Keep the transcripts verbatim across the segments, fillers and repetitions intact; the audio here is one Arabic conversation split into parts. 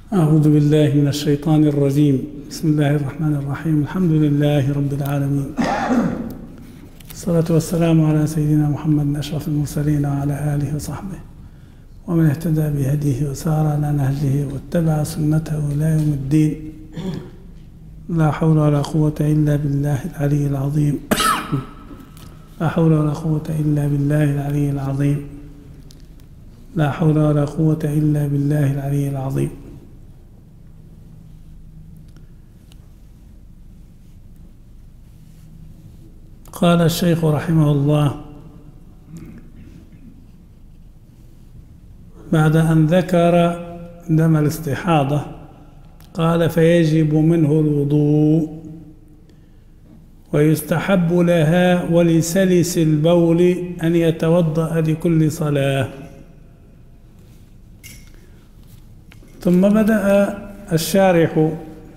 أعوذ بالله من الشيطان الرجيم. بسم الله الرحمن الرحيم. الحمد لله رب العالمين، الصلاة والسلام على سيدنا محمد أشرف المرسلين وعلى آله وصحبه ومن اهتدى بهديه وسار على نهجه واتبع سنته إلى يوم الدين. لا حول ولا قوة إلا بالله العلي العظيم. لا حول ولا قوة إلا بالله العلي العظيم. لا حول ولا قوة إلا بالله العلي العظيم. قال الشيخ رحمه الله بعد أن ذكر دم الاستحاضة قال: فيجب منه الوضوء ويستحب لها ولسلس البول أن يتوضأ لكل صلاة. ثم بدأ الشارح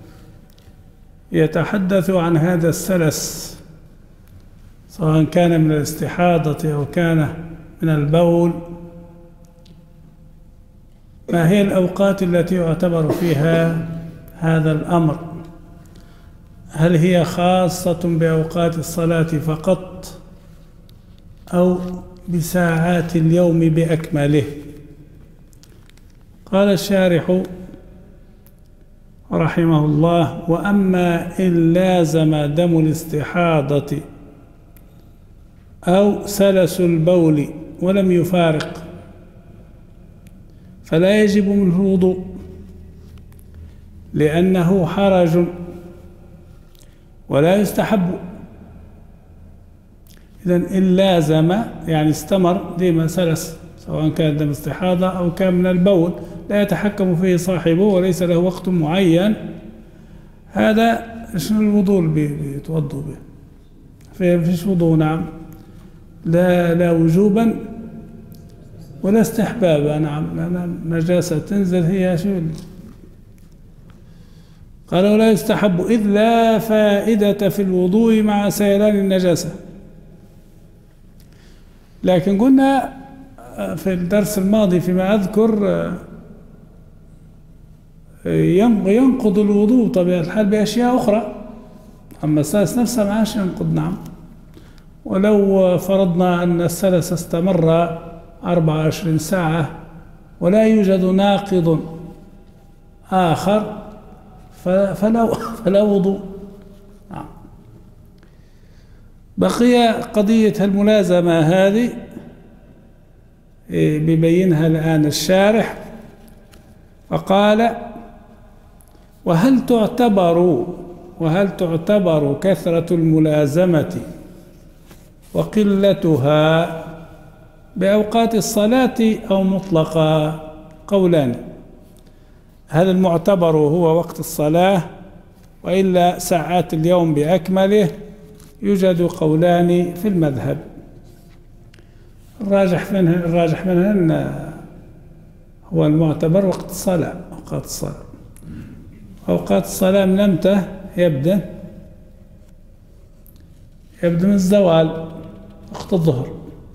يتحدث عن هذا السلس، سواء كان من الاستحاضة أو كان من البول. ما هي الأوقات التي يعتبر فيها هذا الأمر؟ هل هي خاصة بأوقات الصلاة فقط أو بساعات اليوم بأكمله؟ قال الشارح رحمه الله: وأما إن لازم دم الاستحاضة أو سلس البول ولم يفارق فلا يجب منه الوضوء، لأنه حرج ولا يستحب. إذن إن لازم يعني استمر ديما سلس، سواء كان دم استحاضة أو كان من البول لا يتحكم فيه صاحبه وليس له وقت معين، هذا شنو الوضوء اللي بيتوضوا به؟ فيش وضوء. نعم، لا لا وجوبا ولا استحبابا. نعم، لأن النجاسة تنزل هي شو. قال: ولا يستحب إذ لا فائدة في الوضوء مع سيلان النجاسة. لكن قلنا في الدرس الماضي فيما أذكر ينقض الوضوء طبيعة الحال بأشياء أخرى، أما السلس نفسها ما عادش ينقض. نعم، ولو فرضنا أن السلس استمر أربع وعشرين ساعة ولا يوجد ناقض آخر فلا, فلا وضوء. نعم. بقي قضية الملازمة هذه بيبينها الآن الشارح، فقال: وهل تعتبر وهل تعتبر كثرة الملازمة وقلتها بأوقات الصلاة أو مطلقا؟ قولان. هذا المعتبر هو وقت الصلاة، وإلا ساعات اليوم بأكمله. يوجد قولان في المذهب، الراجح منه الراجح منهن هو المعتبر وقت الصلاة. أوقات الصلاة أوقات الصلاة من امتى يبدأ؟ يبدأ من الزوال، وقت الظهر،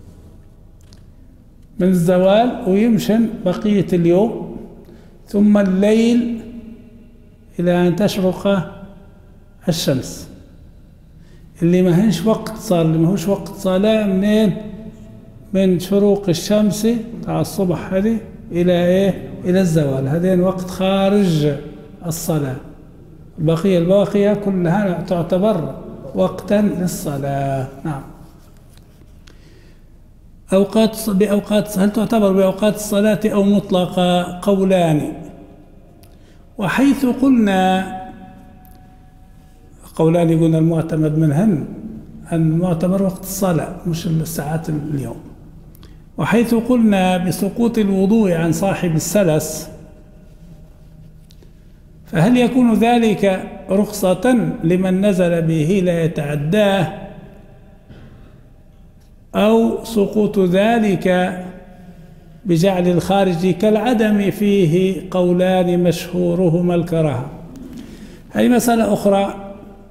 من الزوال ويمشن بقية اليوم، ثم الليل إلى أن تشرق الشمس. اللي ما هنش وقت صار اللي ما هوش وقت صلاة منين؟ من شروق الشمس تاع الصبح هذه إلى إيه؟ إلى الزوال. هذين وقت خارج الصلاة. البقية الباقية كلها تعتبر وقتا للصلاة. نعم. أوقات بأوقات هل تعتبر بأوقات الصلاة أو مطلقة؟ قولان. وحيث قلنا قولان قلنا المعتمد منهن المعتبر وقت الصلاة مش الساعات اليوم. وحيث قلنا بسقوط الوضوء عن صاحب السلس، فهل يكون ذلك رخصة لمن نزل به لا يتعداه، أو سقوط ذلك بجعل الخارج كالعدم؟ فيه قولان مشهورهما الكراهة. هذه مسألة أخرى.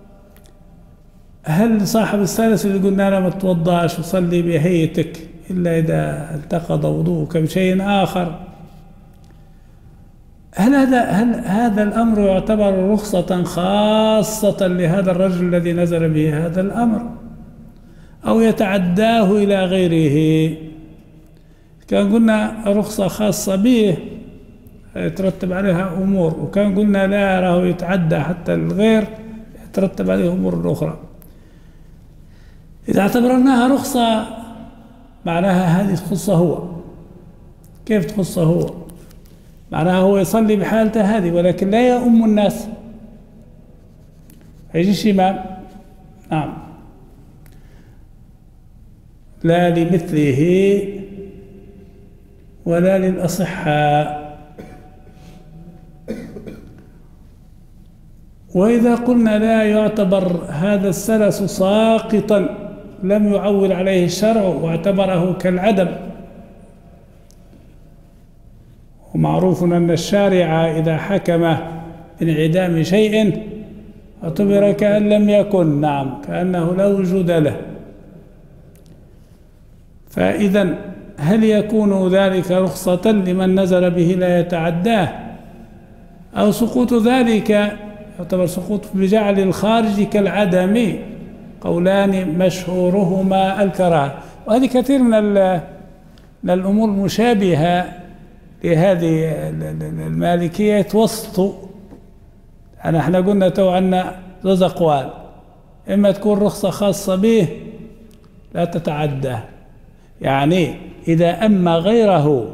هل صاحب السلس اللي قلنا له ما تتوضاش وصلي بهيئتك إلا إذا التقض وضوءك بشيء آخر، هل هذا هل هذا الأمر يعتبر رخصة خاصة لهذا الرجل الذي نزل به هذا الأمر، أو يتعداه إلى غيره؟ كان قلنا رخصة خاصة به يترتب عليها أمور، وكان قلنا لا يراه يتعدى حتى الغير يترتب عليه أمور أخرى. إذا اعتبرناها رخصة معناها هذه تخصه هو. كيف تخصه هو؟ معناها هو يصلي بحالته هذه ولكن لا يؤم الناس، يجيش إمام. نعم، لا لمثله ولا للأصحاء. وإذا قلنا لا يعتبر هذا السلس ساقطا لم يعول عليه الشرع واعتبره كالعدم، ومعروف أن الشارع إذا حكم بانعدام شيء اعتبر كأن لم يكن، نعم، كأنه لا وجود له. فإذا هل يكون ذلك رخصة لمن نزل به لا يتعداه، أو سقوط ذلك يعتبر سقوط بجعل الخارج كالعدم؟ قولان مشهورهما الكراهة. وهذه كثير من من الأمور المشابهة لهذه المالكية يتوسطوا. يعني احنا قلنا تو عنا ثلاث أقوال، إما تكون رخصة خاصة به لا تتعدى، يعني إذا أما غيره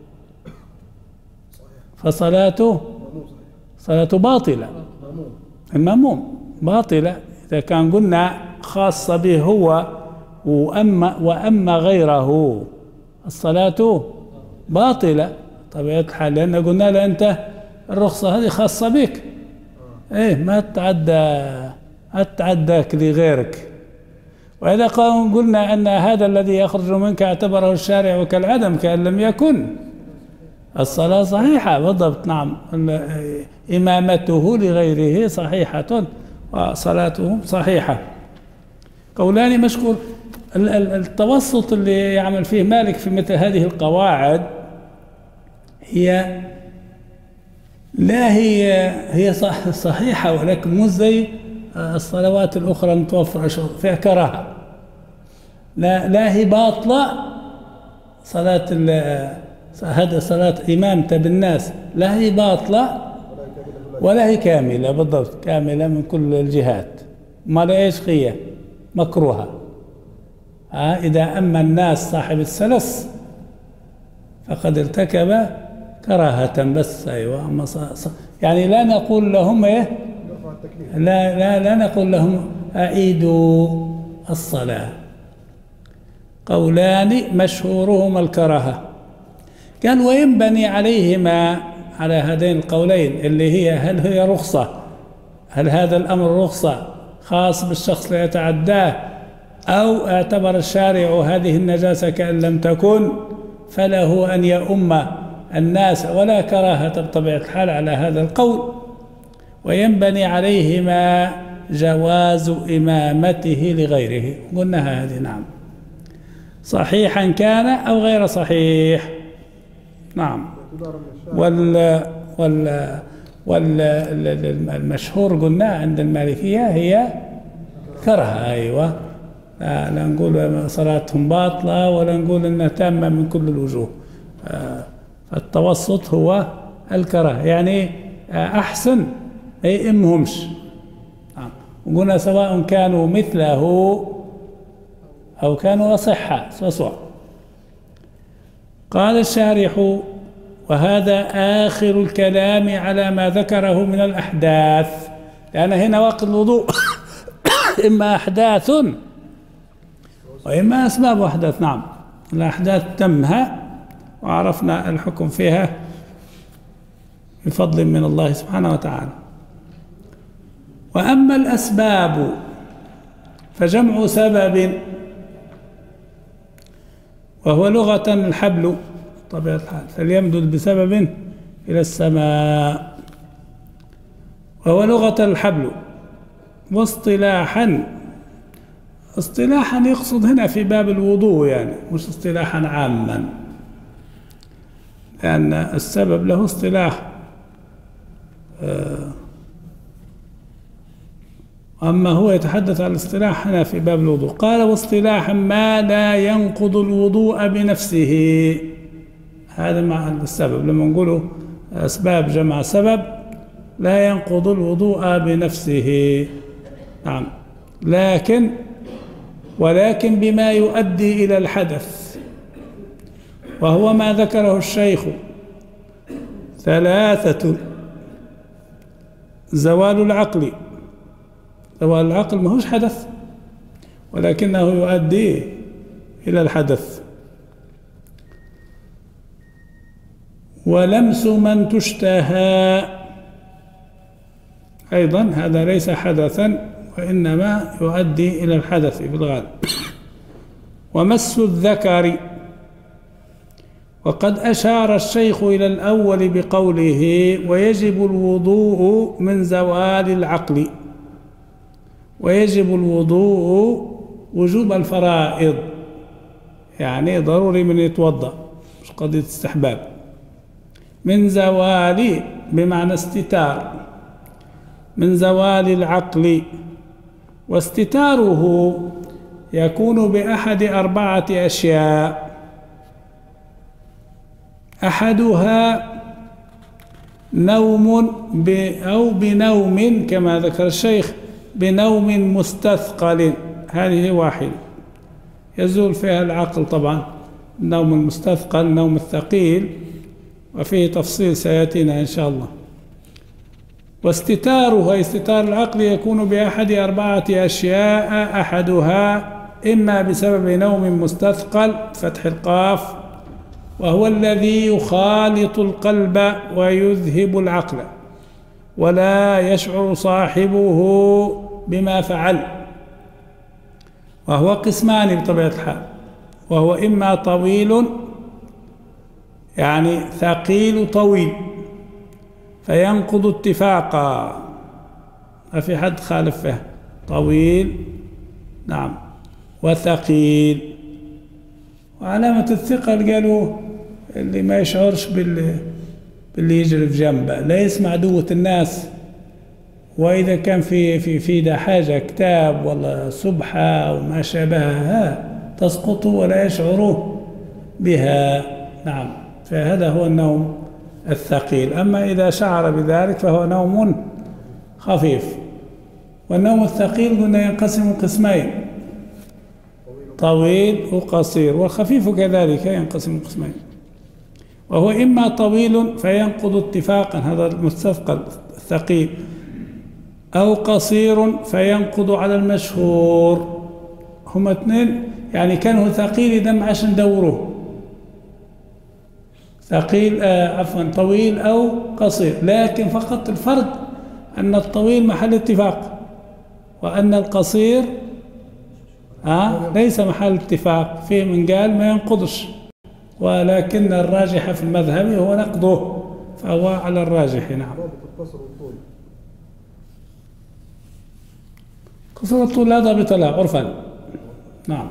فصلاته صلاته باطلة، المأموم باطلة. إذا كان قلنا خاصة به هو وأما وأما غيره الصلاة باطلة طبيعة الحال، لأن قلنا له أنت الرخصة هذه خاصة بك، إيه ما تتعدى ما تتعداك لغيرك. وإذا قلنا أن هذا الذي يخرج منك اعتبره الشارع كالعدم كأن لم يكن، الصلاة صحيحة بالضبط. نعم، إمامته لغيره صحيحة وصلاته صحيحة. قولان مشكور. التوسط اللي يعمل فيه مالك في مثل هذه القواعد هي لا هي هي صحيحة ولكن مو زي الصلوات الأخرى المتوفرة فيها كراهة. لا لا هي باطلة صلاة هذا صلاة إمامته بالناس، لا هي باطلة ولا هي كاملة بالضبط، كاملة من كل الجهات. ما لا إيش هي مكروهة. ها إذا أما الناس صاحب السلس فقد ارتكب كراهة بس. أيوة، أما يعني لا نقول لهم إيه لا لا لا نقول لهم أعيدوا الصلاة. قولان مشهورهما الكراهة. قال وينبني عليهما على هذين القولين اللي هي هل هي رخصة، هل هذا الأمر رخصة خاص بالشخص لا يتعداه، أو اعتبر الشارع هذه النجاسة كأن لم تكن فله أن يؤم الناس ولا كراهة بطبيعة الحال على هذا القول. وينبني عليهما جواز إمامته لغيره. قلنا هذه نعم، صحيحا كان أو غير صحيح. نعم. وال وال والمشهور قلنا عند المالكية هي كرهة. أيوة، لا, لا نقول صلاتهم باطلة ولا نقول أنها تامة من كل الوجوه. التوسط هو الكراهة، يعني أحسن ما يئمهمش. وقلنا سواء كانوا مثله أو كانوا أصحة سواء. قال الشارح وهذا آخر الكلام على ما ذكره من الأحداث، لأن هنا وقت الوضوء إما أحداث وإما أسباب أحداث. نعم، الأحداث تمها وعرفنا الحكم فيها بفضل من الله سبحانه وتعالى. وأما الأسباب فجمع سبب، وهو لغة الحبل طبيعة الحال، فليمدد بسبب إلى السماء، وهو لغة الحبل. واصطلاحا اصطلاحا يقصد هنا في باب الوضوء، يعني مش اصطلاحا عاما، لأن السبب له اصطلاح أما هو يتحدث عن الاصطلاح هنا في باب الوضوء. قال: واصطلاحا ما لا ينقض الوضوء بنفسه. هذا مع السبب، لما نقوله أسباب جمع سبب، لا ينقض الوضوء بنفسه. نعم، لكن ولكن بما يؤدي إلى الحدث، وهو ما ذكره الشيخ: ثلاثة: زوال العقل. زوال العقل ما هوش حدث، ولكنه يؤدي إلى الحدث. ولمس من تشتهى، أيضا هذا ليس حدثا، وإنما يؤدي إلى الحدث في الغالب. ومس الذكر، وقد أشار الشيخ إلى الأول بقوله: ويجب الوضوء من زوال العقل. ويجب الوضوء وجوب الفرائض، يعني ضروري من يتوضأ، مش قضية استحباب. من زوال بمعنى استتار، من زوال العقل. واستتاره يكون بأحد أربعة أشياء: أحدها نوم أو بنوم، كما ذكر الشيخ، بنوم مستثقل. هذه واحدة يزول فيها العقل طبعا. النوم المستثقل، النوم الثقيل، وفيه تفصيل سيأتينا إن شاء الله. واستتاره، أي استتار العقل، يكون بأحد أربعة أشياء: أحدها إما بسبب نوم مستثقل، فتح القاف، وهو الذي يخالط القلب ويذهب العقل، ولا يشعر صاحبه بما فعل. وهو قسمان بطبيعة الحال، وهو إما طويل، يعني ثقيل طويل، فينقض اتفاقا، ما في حد خالف فيه، طويل نعم وثقيل. وعلامة الثقل قالوا اللي ما يشعرش باللي, باللي يجري في جنبه، لا يسمع دوة الناس، وإذا كان في في في ده حاجة كتاب ولا سبحة وما شابهها تسقط ولا يشعر بها. نعم، فهذا هو النوم الثقيل. أما إذا شعر بذلك فهو نوم خفيف. والنوم الثقيل قلنا ينقسم قسمين: طويل وقصير، والخفيف كذلك ينقسم قسمين. وهو إما طويل فينقض اتفاقا، هذا المستثقل الثقيل، أو قصير فينقض على المشهور. هما اثنين، يعني كانوا ثقيل إذا ما عادش ندوروه ثقيل آه عفوا طويل أو قصير، لكن فقط الفرق أن الطويل محل اتفاق، وأن القصير آه ليس محل اتفاق. فيه من قال ما ينقضش، ولكن الراجح في المذهب هو نقضه، فهو على الراجح. نعم، قصر والطول لا ضابط له عرفا. نعم.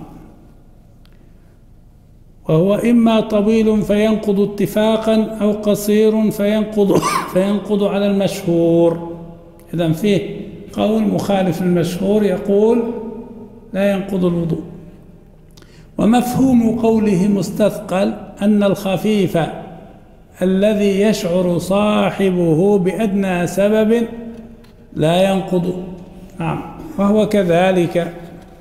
وهو إما طويل فينقض اتفاقا، أو قصير فينقض فينقض على المشهور. إذن فيه قول مخالف للمشهور يقول لا ينقض الوضوء. ومفهوم قوله مستثقل أن الخفيف الذي يشعر صاحبه بأدنى سبب لا ينقض. نعم، وهو كذلك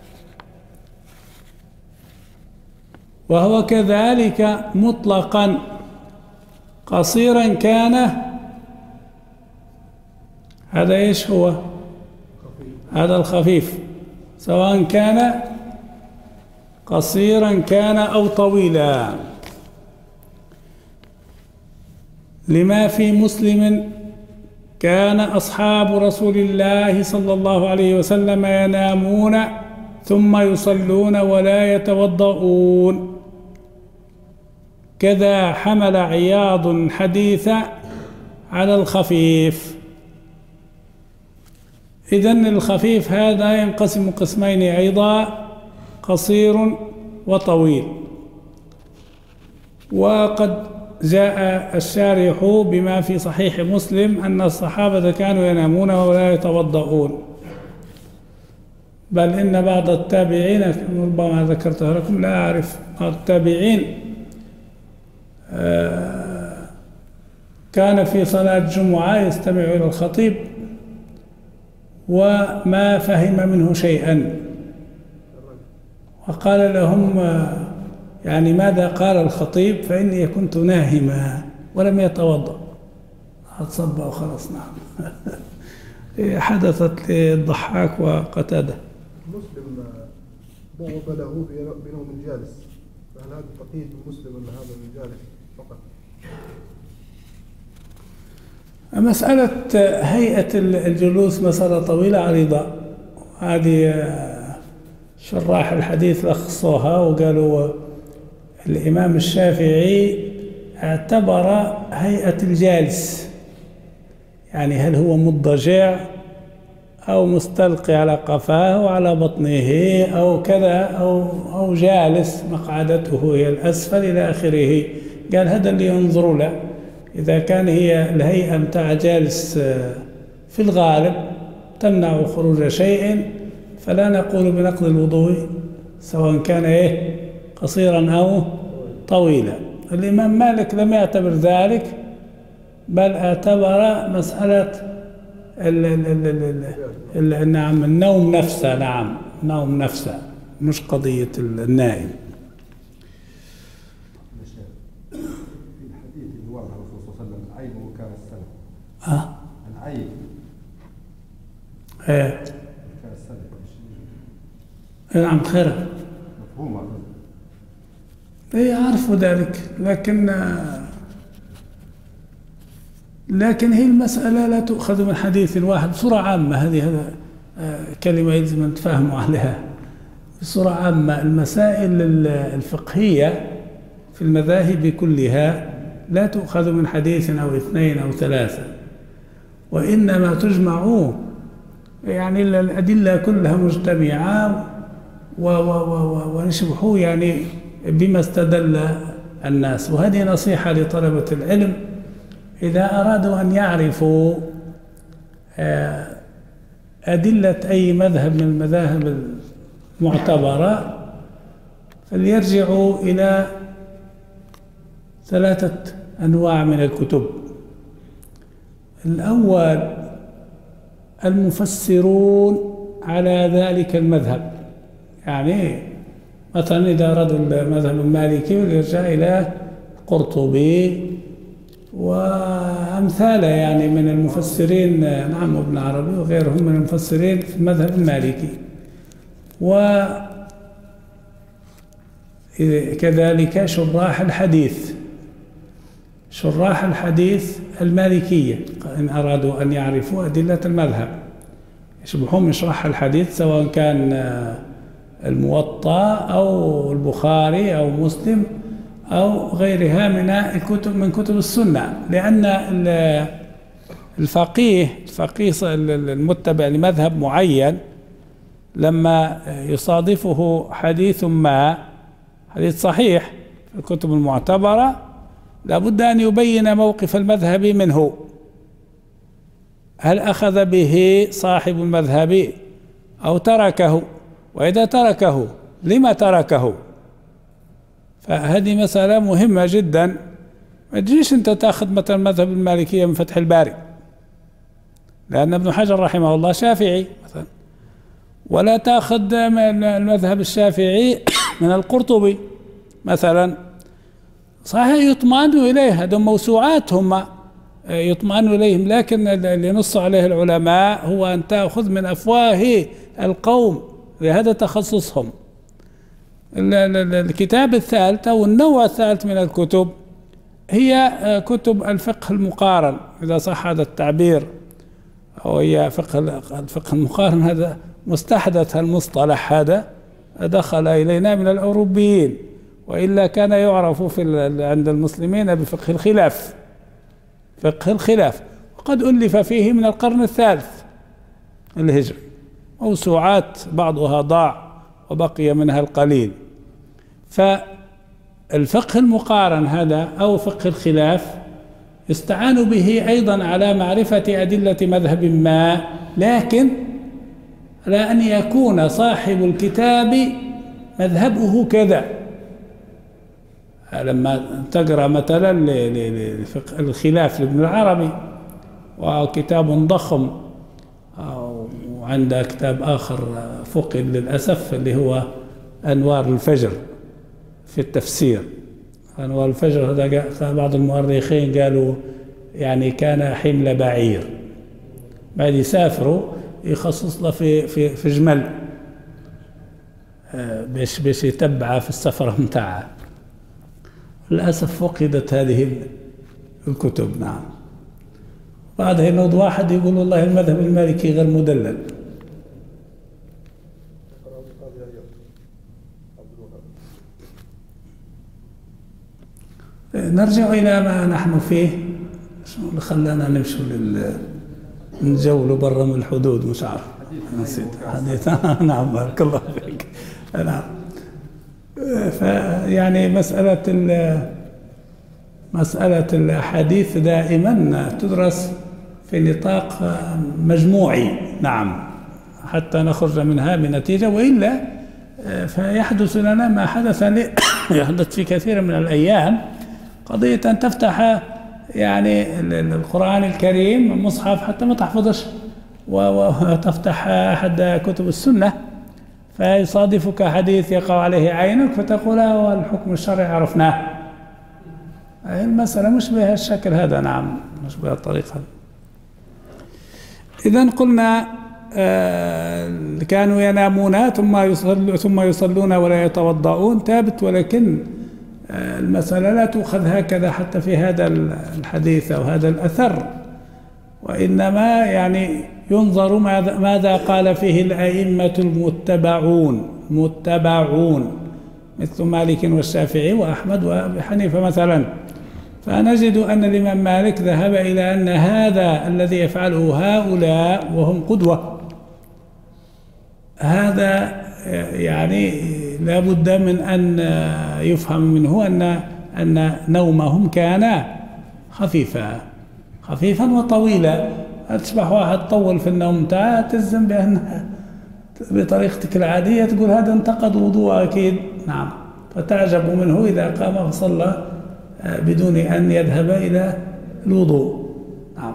وهو كذلك مطلقا، قصيرا كان. هذا ايش هو؟ هذا الخفيف، سواء كان قصيرا كان أو طويلا. لما في مسلم: كان أصحاب رسول الله صلى الله عليه وسلم ينامون ثم يصلون ولا يتوضؤون. كذا حمل عياض حديث على الخفيف. إذن الخفيف هذا ينقسم قسمين أيضا: قصير وطويل. وقد جاء الشارح بما في صحيح مسلم أن الصحابة كانوا ينامون ولا يتوضؤون، بل إن بعض التابعين ربما ذكرتها لكم لا أعرف، بعض التابعين كان في صلاة الجمعة يستمع إلى الخطيب وما فهم منه شيئا، وقال لهم يعني ماذا قال الخطيب؟ فإني كنت ناهما، ولم يتوضأ، صب وخلص. نعم. حدثت للضحاك وقتادة. مسلم بغض له بنوم جالس، فهل هذا تقييد مسلم أن هذا من جالس فقط؟ مسألة هيئة الجلوس مسألة طويلة عريضة، هذه شراح الحديث لخصوها وقالوا الإمام الشافعي اعتبر هيئة الجالس، يعني هل هو مضجع أو مستلقي على قفاه أو على بطنه أو كذا أو أو جالس مقعدته هي الأسفل إلى آخره. قال هذا اللي ينظر له، إذا كان هي الهيئة متاع جالس في الغالب تمنع خروج شيء فلا نقول بنقض الوضوء سواء كان إيه قصيرا أو طويلا. الإمام مالك لم يعتبر ذلك، بل اعتبر مسألة ال ال ال ال ال نعم النوم نفسه، نعم النوم نفسه مش قضية النائم. في الحديث اللي ورد الرسول صلى الله عليه وسلم العيب وكان السلف. اه العيب. ايه كان السلف. نعم خير. مفهوم. ايه عرفوا ذلك، لكن لكن هي المسألة لا تؤخذ من حديث واحد بصورة عامة. هذه هذا كلمة يلزم أن تفهموا عليها بصورة عامة. المسائل الفقهية في المذاهب كلها لا تؤخذ من حديث أو اثنين أو ثلاثة، وإنما تجمع، يعني الأدلة كلها مجتمعة ونشبحوا يعني بما استدل الناس. وهذه نصيحة لطلبة العلم إذا أرادوا أن يعرفوا أدلة أي مذهب من المذاهب المعتبرة فليرجعوا إلى ثلاثة أنواع من الكتب. الأول المفسرون على ذلك المذهب، يعني مثلا إذا أرادوا المذهب المالكي يرجع إلى القرطبي وأمثاله يعني من المفسرين، نعم ابن عربي وغيرهم من المفسرين في المذهب المالكي، وكذلك شراح الحديث شراح الحديث المالكية إن أرادوا أن يعرفوا أدلة المذهب يشبهون من شرح الحديث سواء كان الموطأ أو البخاري أو مسلم أو غيرها من الكتب من كتب السنة. لأن الفقيه الفقيه المتبع لمذهب معين لما يصادفه حديث ما حديث صحيح في الكتب المعتبرة لابد أن يبين موقف المذهب منه، هل أخذ به صاحب المذهب أو تركه، وإذا تركه لما تركه. فهذه مسألة مهمة جدا. ما تجيش أنت تأخذ مثلا مذهب المالكية من فتح الباري لأن ابن حجر رحمه الله شافعي مثلا، ولا تأخذ المذهب الشافعي من القرطبي مثلا. صحيح يطمئن إليه، هذا موسوعات هم يطمئن إليهم، لكن اللي نص عليه العلماء هو أن تأخذ من أفواه القوم لهذا تخصصهم. الكتاب الثالث أو النوع الثالث من الكتب هي كتب الفقه المقارن إذا صح هذا التعبير، أو هي فقه الفقه المقارن. هذا مستحدث المصطلح، هذا دخل إلينا من الأوروبيين، وإلا كان يعرف في عند المسلمين بفقه الخلاف فقه الخلاف وقد ألف فيه من القرن الثالث الهجري موسوعات بعضها ضاع وبقي منها القليل. الفقه المقارن هذا أو فقه الخلاف يستعان به أيضا على معرفة أدلة مذهب ما، لكن على أن يكون صاحب الكتاب مذهبه كذا. لما تقرأ مثلا لفقه الخلاف لابن العربي وكتاب ضخم، وعنده كتاب آخر فقد للأسف اللي هو أنوار الفجر في التفسير. أنوار الفجر هذا بعض المؤرخين قالوا يعني كان حمل بعير، بعد يسافروا يخصص له في في في جمل باش باش يتبعه في السفرة متاعه. للأسف فقدت هذه الكتب. نعم. بعدها ينوض واحد يقول والله المذهب المالكي غير مدلل. نرجع إلى ما نحن فيه. شنو اللي خلانا نمشي لل نجولوا برا من الحدود؟ مش عارف، نسيت حديث. نعم بارك الله فيك. نعم. فيعني مسألة مسألة الأحاديث دائما تدرس في نطاق مجموعي. نعم. حتى نخرج منها بنتيجة، وإلا فيحدث لنا ما حدث يحدث في كثير من الأيام، قضية أن تفتح يعني القرآن الكريم مصحف حتى ما تحفظش، وتفتح أحد كتب السنة فيصادفك حديث يقع عليه عينك فتقول هو الحكم الشرعي عرفناه. المسألة مش بهالشكل هذا. نعم، مش بهالطريقة. إذن قلنا آه كانوا ينامون ثم يصلون ثم يصلون ولا يتوضؤون، ثابت، ولكن آه المسألة لا تؤخذ هكذا حتى في هذا الحديث أو هذا الأثر، وإنما يعني ينظر ماذا, ماذا قال فيه الأئمة المتبعون متبعون مثل مالك والشافعي وأحمد وأبي حنيفة مثلا. فنجد أن الإمام مالك ذهب إلى أن هذا الذي يفعله هؤلاء وهم قدوة، هذا يعني لا بد من أن يفهم منه أن أن نومهم كان خفيفا خفيفا وطويلا. تصبح واحد طول في النوم تاعه تلزم بأن بطريقتك العادية تقول هذا انتقد وضوء أكيد. نعم. فتعجب منه إذا قام فصلى بدون أن يذهب إلى الوضوء. نعم.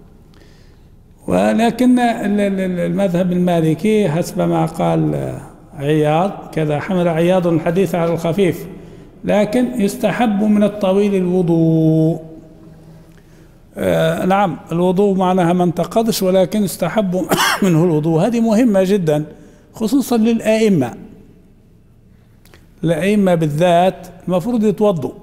ولكن المذهب المالكي حسب ما قال عياض كذا، حمل عياض الحديث على الخفيف، لكن يستحب من الطويل الوضوء. آه نعم، الوضوء معناها ما انتقضش، ولكن يستحب منه الوضوء. هذه مهمة جدا خصوصا للأئمة. الأئمة بالذات المفروض يتوضوا.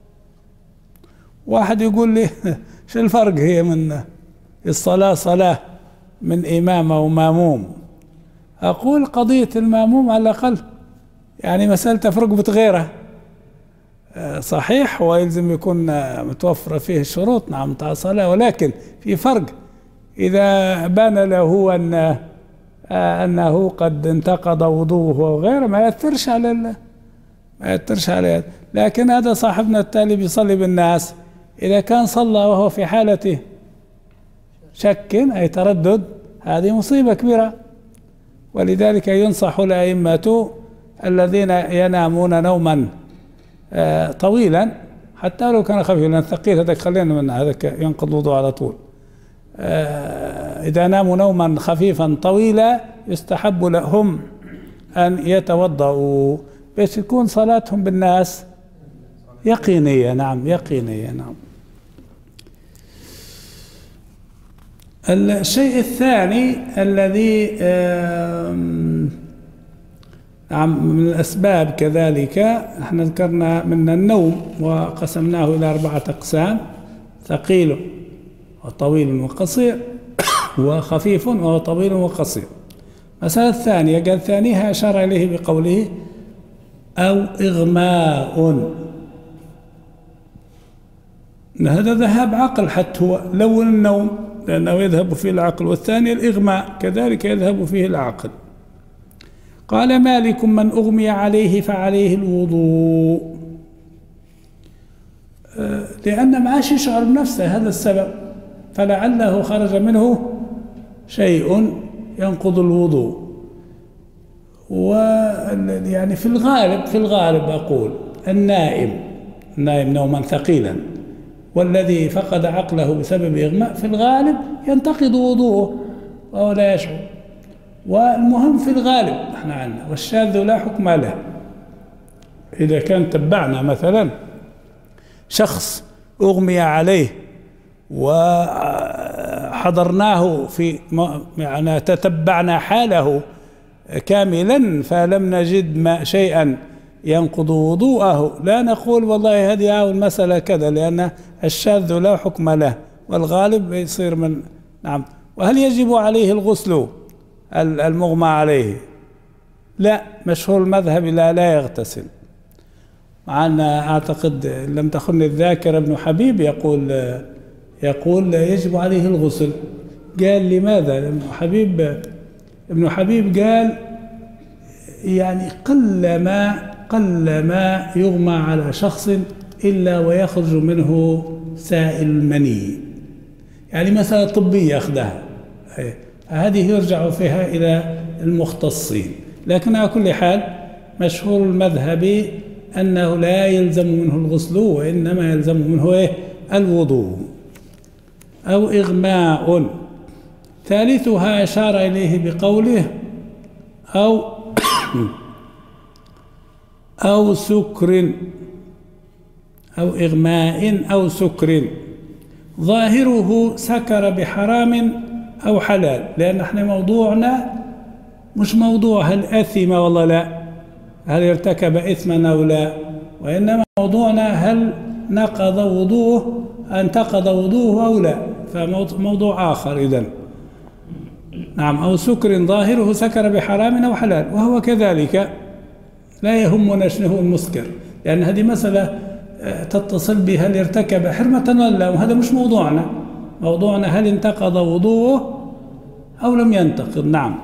واحد يقول لي شو الفرق هي من الصلاة صلاة من إمام أو ماموم؟ أقول قضية الماموم على الأقل يعني مسألة تفرق بتغيره. صحيح ويلزم يكون متوفرة فيه الشروط نعم تاع الصلاة، ولكن في فرق إذا بان له أن أنه قد انتقض وضوءه وغيره ما يأثرش على ما يأثرش عليه. لكن هذا صاحبنا التالي بيصلي بالناس، إذا كان صلى وهو في حالة شك أي تردد هذه مصيبة كبيرة. ولذلك ينصح الأئمة الذين ينامون نوما آه طويلا حتى لو كان خفيفا، لأن ثقيل هذاك خلينا منه، هذاك ينقض الوضوء على طول. آه إذا ناموا نوما خفيفا طويلا يستحب لهم أن يتوضأوا باش يكون صلاتهم بالناس يقينية. نعم يقينية. نعم. الشيء الثاني الذي نعم من الأسباب كذلك، احنا ذكرنا من النوم وقسمناه إلى أربعة أقسام: ثقيل وطويل وقصير، وخفيف وهو طويل وقصير. المسألة الثانية قال ثانيها أشار إليه بقوله أو إغماء. هذا ذهاب عقل حتى هو لون النوم لأنه يذهب فيه العقل، والثاني الإغماء كذلك يذهب فيه العقل. قال مالك من أغمي عليه فعليه الوضوء. لأن ما عادش يشعر بنفسه، هذا السبب، فلعله خرج منه شيء ينقض الوضوء. ويعني في الغالب في الغالب أقول النائم النائم نوما ثقيلا والذي فقد عقله بسبب إغماء في الغالب ينتقض وضوءه وهو لا يشعر. والمهم في الغالب احنا عندنا، والشاذ لا حكم له. إذا كان تبعنا مثلا شخص أغمي عليه وحضرناه في يعني تتبعنا حاله كاملا فلم نجد ما شيئا ينقض وضوءه، لا نقول والله هذه المسألة كذا، لأن الشاذ لا حكم له والغالب يصير من نعم. وهل يجب عليه الغسل المغمى عليه؟ لا، مشهور المذهب لا لا يغتسل. مع أن أعتقد لم تخن الذاكرة ابن حبيب يقول يقول يجب عليه الغسل. قال لماذا؟ ابن حبيب ابن حبيب قال يعني قل ما قل ما يغمى على شخص إلا ويخرج منه سائل المني، يعني مسألة طبية أخذها، هذه يرجع فيها إلى المختصين. لكن على كل حال مشهور المذهب أنه لا يلزم منه الغسل وإنما يلزم منه إيه؟ الوضوء أو إغماء. ثالثها أشار إليه بقوله أو أو سكر أو إغماء أو سكر، ظاهره سكر بحرام أو حلال، لأن احنا موضوعنا مش موضوع هل أثم والله لا، هل ارتكب إثما أو لا، وإنما موضوعنا هل نقض وضوءه انتقض وضوءه أو لا، فموضوع آخر إذن. نعم. أو سكر ظاهره سكر بحرام أو حلال، وهو كذلك لا يهمنا شنو المسكر، لأن هذه مسألة تتصل بها هل ارتكب حرمة ولا لا، وهذا مش موضوعنا. موضوعنا هل انتقض وضوءه أو لم ينتقض. نعم.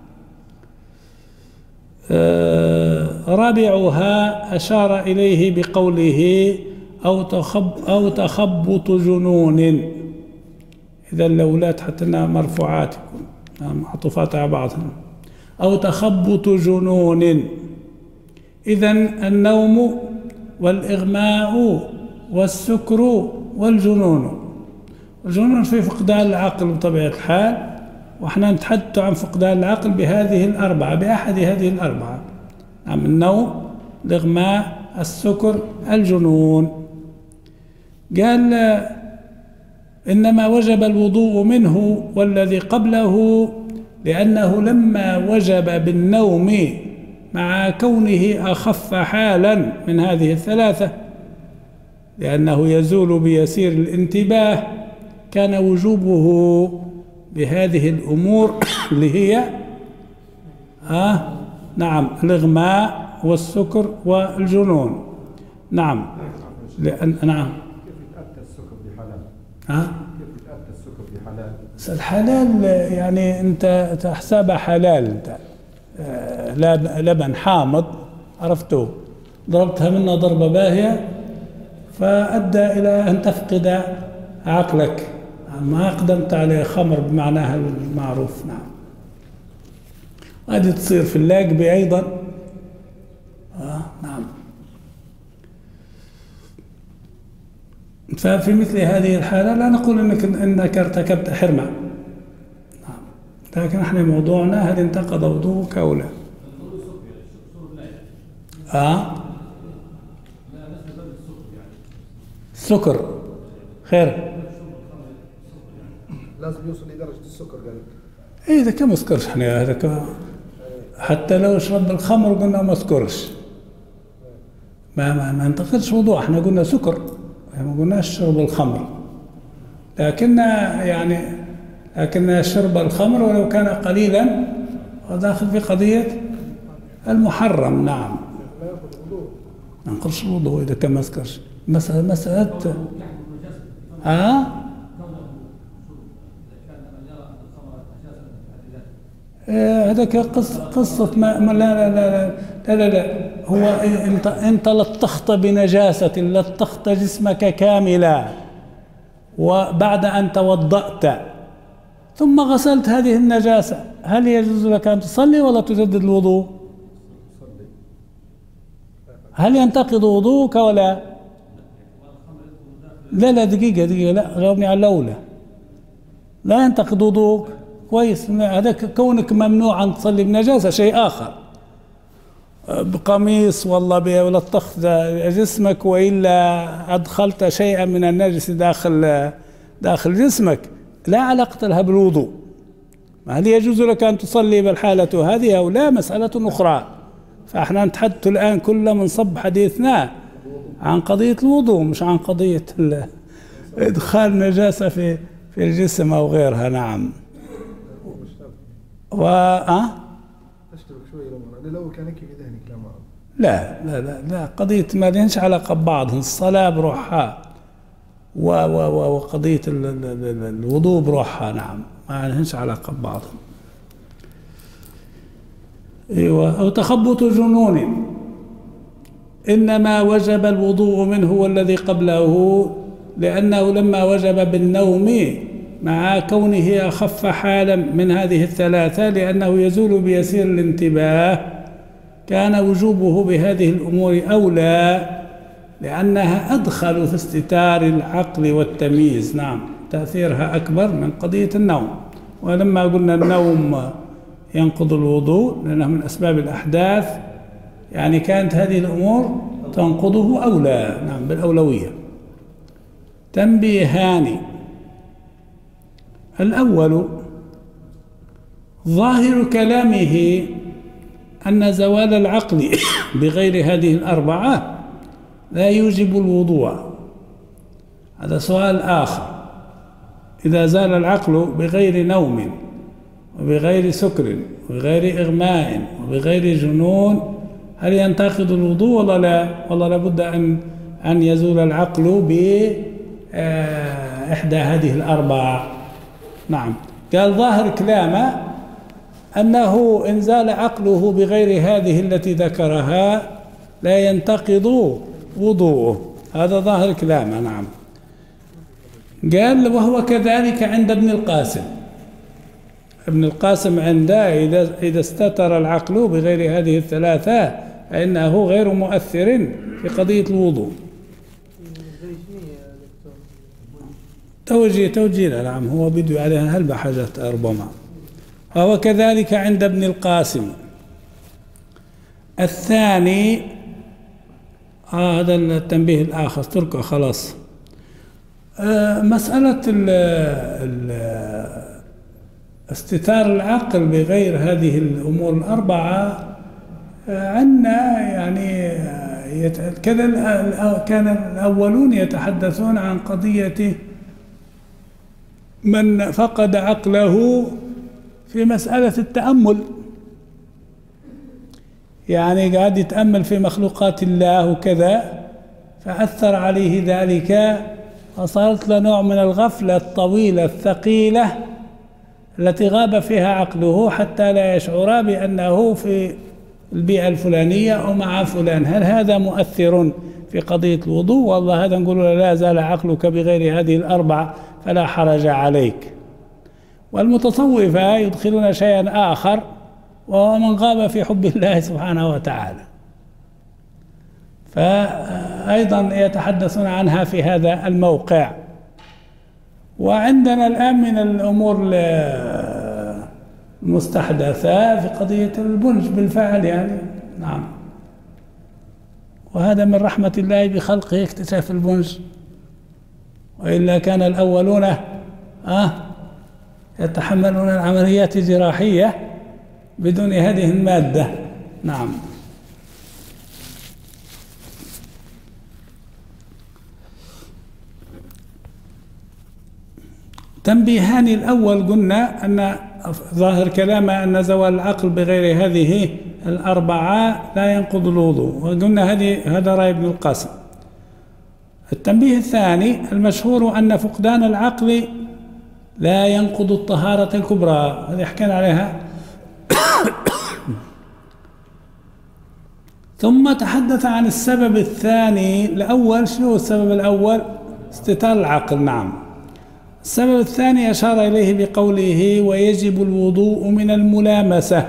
آه رابعها أشار إليه بقوله أو تخب أو تخبط جنون. إذا الأولاد حتى إنها مرفوعات معطوفات على بعضهم. أو تخبط جنون. إذن النوم والإغماء والسكر والجنون. الجنون في فقدان العقل بطبيعة الحال، وإحنا نتحدث عن فقدان العقل بهذه الأربعة، بأحد هذه الأربعة. نعم. النوم، الإغماء، السكر، الجنون. قال إنما وجب الوضوء منه والذي قبله لأنه لما وجب بالنوم مع كونه أخف حالا من هذه الثلاثة، لأنه يزول بيسير الانتباه، كان وجوبه بهذه الأمور اللي هي آه نعم الإغماء والسكر والجنون. نعم. لأن نعم. كيف يتأتى السكر بحلال؟ ها؟ كيف يتأتى السكر بحلال؟ الحلال يعني أنت تحسبها حلال، أنت لبن حامض عرفته، ضربتها منه ضربة باهية فأدى إلى أن تفقد عقلك، ما أقدمت عليه خمر بمعناها المعروف. نعم. هذه تصير في اللاقبة أيضا. آه نعم. ففي مثل هذه الحالة لا نقول إنك إنك ارتكبت حرمة. نعم. لكن احنا موضوعنا هل انتقض وضوءك أو لا. آه السكر خير. لازم يوصل لدرجة السكر قال لك. إيه إذا كم مسكرش احنا هذا كم، حتى لو شرب الخمر قلنا ما سكرش، ما ما ما انتقدش وضوء، احنا قلنا سكر، ما قلناش شرب الخمر، لكن يعني لكن شرب الخمر ولو كان قليلا وداخل في قضية المحرم. نعم. ما نقولش الوضوء إذا كان ما سكرش. مسألة مسألة آه آه هذاك قصة قصة ما ما- لا لا لا لا لا, لا. هو انت انت لطخت بنجاسة، لطخت جسمك كاملا، وبعد ان توضأت ثم غسلت هذه النجاسة، هل يجوز لك ان تصلي ولا تجدد الوضوء؟ هل ينتقض وضوءك ولا؟ لا لا دقيقة دقيقة، لا جاوبني على الأولى. لا ينتقض وضوءك، كويس. هذا كونك ممنوع أن تصلي بنجاسة شيء آخر، بقميص والله ب- ولطخت جسمك وإلا أدخلت شيئا من النجس داخل داخل جسمك، لا علاقة لها بالوضوء. هل يجوز لك أن تصلي بالحالة هذه أو لا؟ مسألة أخرى. فاحنا نتحدث الآن كل من صب حديثنا عن قضية الوضوء، مش عن قضية ال- إدخال نجاسة في في الجسم أو غيرها. نعم. و أه؟ اشتبك شوي لما انا لو كان كيف ذهني كلام معه. لا لا لا لا قضية ما لهنش علاقة ببعضهم، الصلاة بروحها و و و وقضية ال- ال- ال- الوضوء بروحها. نعم، ما لهنش علاقة ببعضهم. ايوه. أو تخبط جنون، إنما وجب الوضوء منه والذي قبله، لأنه لما وجب بالنوم مع كونه أخف حالا من هذه الثلاثة، لأنه يزول بيسير الانتباه، كان وجوبه بهذه الأمور أولى، لأنها أدخل في استتار العقل والتمييز. نعم، تأثيرها أكبر من قضية النوم. ولما قلنا النوم ينقض الوضوء لأنه من أسباب الأحداث، يعني كانت هذه الأمور تنقضه أولى. نعم، بالأولوية. تنبيهان: الأول ظاهر كلامه أن زوال العقل بغير هذه الأربعة لا يوجب الوضوء. هذا سؤال آخر. إذا زال العقل بغير نوم وبغير سكر وبغير إغماء وبغير جنون، هل ينتقض الوضوء ولا لا؟ والله لابد أن أن يزول العقل بإحدى هذه الأربعة. نعم. قال ظاهر كلامه أنه إن زال عقله بغير هذه التي ذكرها لا ينتقض وضوءه، هذا ظاهر كلامه. نعم. قال وهو كذلك عند ابن القاسم. ابن القاسم عنده إذا إذا استتر العقل بغير هذه الثلاثة فإنه غير مؤثر في قضية الوضوء. توجيه توجيه نعم، هو بدو عليها هلبة حاجات ربما. وهو كذلك عند ابن القاسم. الثاني آه هذا التنبيه الآخر تركه خلاص. آه مسألة ال ال استتار العقل بغير هذه الأمور الأربعة عندنا يعني كذا. كان الأولون يتحدثون عن قضية من فقد عقله في مسألة التأمل، يعني قاعد يتأمل في مخلوقات الله وكذا، فأثر عليه ذلك فصارت له نوع من الغفلة الطويلة الثقيلة التي غاب فيها عقله حتى لا يشعر بأنه في البيئة الفلانية أو مع فلان. هل هذا مؤثر في قضية الوضوء؟ والله هذا نقول لا زال عقلك بغير هذه الأربع فلا حرج عليك. والمتصوفة يدخلون شيئا آخر وهو من غاب في حب الله سبحانه وتعالى، فأيضا يتحدثون عنها في هذا الموقع. وعندنا الآن من الأمور المستحدثة في قضية البنج بالفعل يعني. نعم. وهذا من رحمة الله بخلقه اكتشاف البنج، وإلا كان الأولون آه يتحملون العمليات الجراحية بدون هذه المادة. نعم. تنبيهان: الأول قلنا أن ظاهر كلامه أن زوال العقل بغير هذه الأربعة لا ينقض الوضوء، وقلنا هذه هذا رأي ابن القاسم. التنبيه الثاني: المشهور أن فقدان العقل لا ينقض الطهارة الكبرى، هذه حكينا عليها ثم تحدث عن السبب الثاني. الأول شنو السبب الأول؟ استتار العقل. نعم. السبب الثاني أشار إليه بقوله ويجب الوضوء من الملامسة.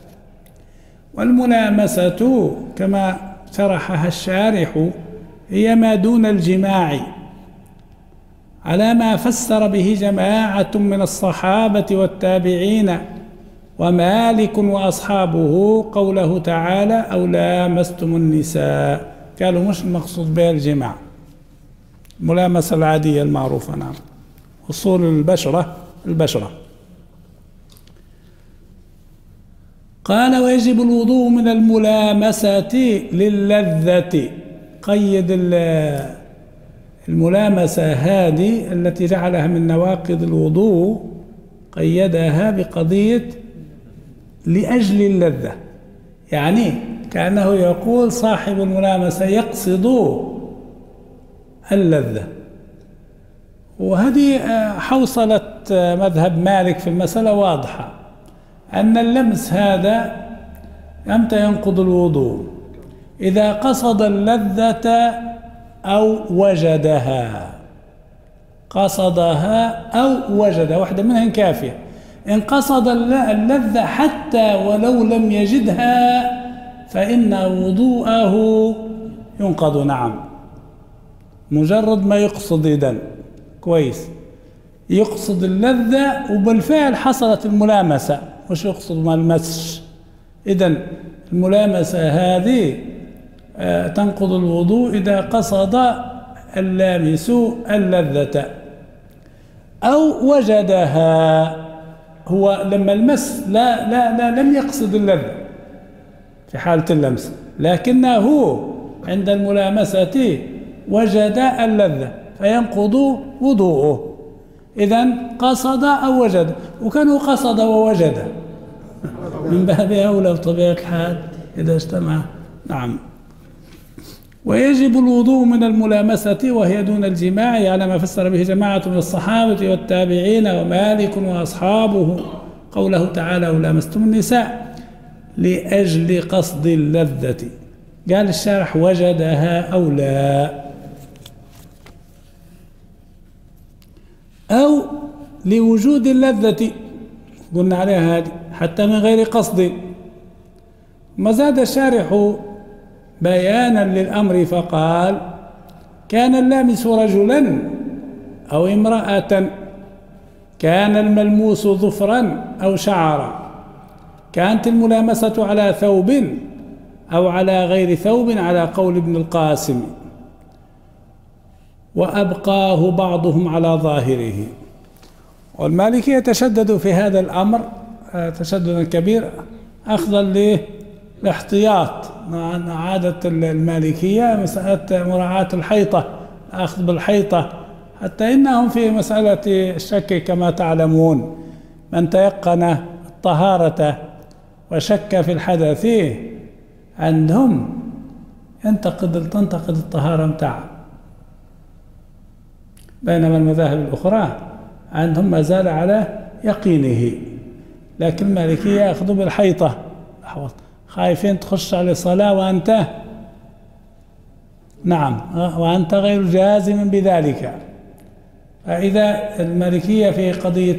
والملامسة كما شرحها الشارح هي ما دون الجماع، على ما فسر به جماعة من الصحابة والتابعين ومالك وأصحابه قوله تعالى أو لامستم النساء. قالوا مش المقصود بها الجماع، الملامسة العادية المعروفة. نعم. وصول البشرة البشرة. قال ويجب الوضوء من الملامسة للذة. قيد الملامسة هذه التي جعلها من نواقض الوضوء، قيدها بقضية لأجل اللذة، يعني كأنه يقول صاحب الملامسة يقصد اللذة. وهذه حوصلة مذهب مالك في المسألة واضحة، أن اللمس هذا أمتى ينقض الوضوء؟ إذا قصد اللذة أو وجدها. قصدها أو وجدها، واحدة منهن كافية. إن قصد اللذة حتى ولو لم يجدها فإن وضوءه ينقض. نعم. مجرد ما يقصد إذن كويس، يقصد اللذة وبالفعل حصلت الملامسة. وش يقصد؟ ما المسش. إذن الملامسة هذه تنقض الوضوء إذا قصد اللامس اللذة أو وجدها. هو لما المس لا لا لا لم يقصد اللذة في حالة اللمس، لكنه عند الملامسة وجد اللذة فينقض وضوءه. إذن قصد أو وجد، وكانوا قصد ووجد من باب أولى بطبيعة الحال إذا اجتمع. نعم. ويجب الوضوء من الملامسة وهي دون الجماع، على ما فسر به جماعة من الصحابة والتابعين ومالك وأصحابه قوله تعالى ولامستم النساء لأجل قصد اللذة. قال الشارح وجدها أو لا، أو لوجود اللذة قلنا عليها هذه حتى من غير قصد. ما زاد الشارح بيانا للأمر فقال كان اللامس رجلا أو امرأة، كان الملموس ظفرا أو شعرا، كانت الملامسة على ثوب أو على غير ثوب على قول ابن القاسم، وأبقاه بعضهم على ظاهره. والمالكية تشددوا في هذا الأمر تشددا كبير أخذا للاحتياط. عادة المالكية مسألة مراعاة الحيطة، أخذ بالحيطة، حتى إنهم في مسألة الشك كما تعلمون من تيقن الطهارة وشك في الحدث عندهم ينتقد تنتقد الطهارة متاعه، بينما المذاهب الأخرى عندهم ما زال على يقينه. لكن المالكية يأخذوا بالحيطة، خايفين تخش على صلاة وأنت نعم وأنت غير جازم بذلك. فإذا المالكية في قضية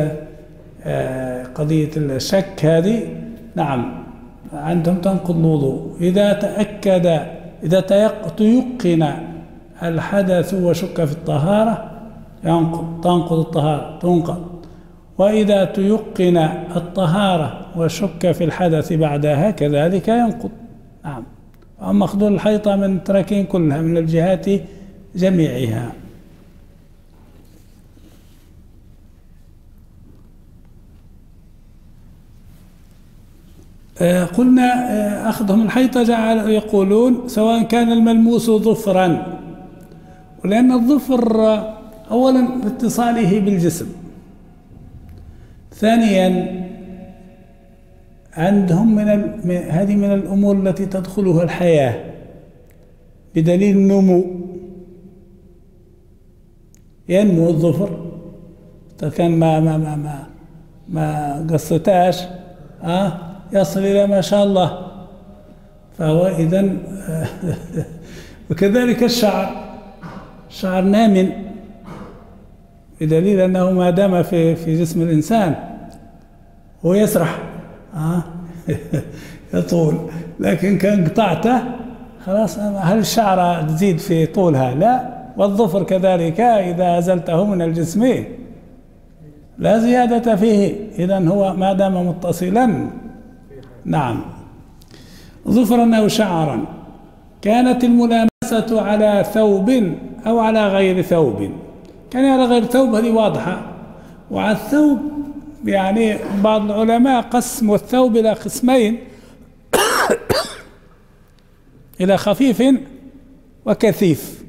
قضية الشك هذه نعم عندهم تنقض الوضوء إذا تأكد إذا تيقن الحدث وشك في الطهارة ينقض تنقض الطهارة تنقض، وإذا تيقن الطهارة وشك في الحدث بعدها كذلك ينقض. نعم. أما أخذوا الحيطة من تركين كلها من الجهات جميعها. آه قلنا آه أخذهم الحيطة جعل يقولون سواء كان الملموس ظفرا، ولأن الظفر آه أولا باتصاله بالجسم، ثانيا عندهم من هذه من الأمور التي تدخلها الحياة بدليل النمو، ينمو الظفر كان ما ما ما ما ما قصتاش آه يصل إلى ما شاء الله، فهو إذن وكذلك الشعر، الشعر نام بدليل أنه ما دام في في جسم الإنسان هو يسرح آه يطول، لكن كان قطعته خلاص. هل الشعر تزيد في طولها؟ لا. والظفر كذلك إذا أزلته من الجسم لا زيادة فيه، إذن هو ما دام متصلا. نعم. ظفرا أو شعرا. كانت الملامسة على ثوب أو على غير ثوب. كان على غير ثوب هذه واضحة، وعلى الثوب يعني بعض العلماء قسموا الثوب إلى قسمين إلى خفيف وكثيف.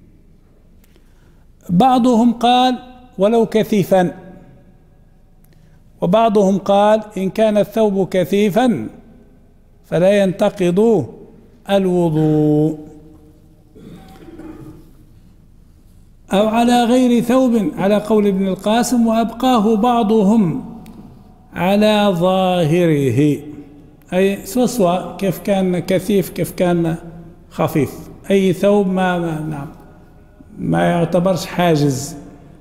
بعضهم قال ولو كثيفا، وبعضهم قال إن كان الثوب كثيفا فلا ينتقض الوضوء. أو على غير ثوب على قول ابن القاسم، وأبقاه بعضهم على ظاهره، أي سوسوة، كيف كان كثيف كيف كان خفيف، أي ثوب ما ما, نعم ما يعتبرش حاجز.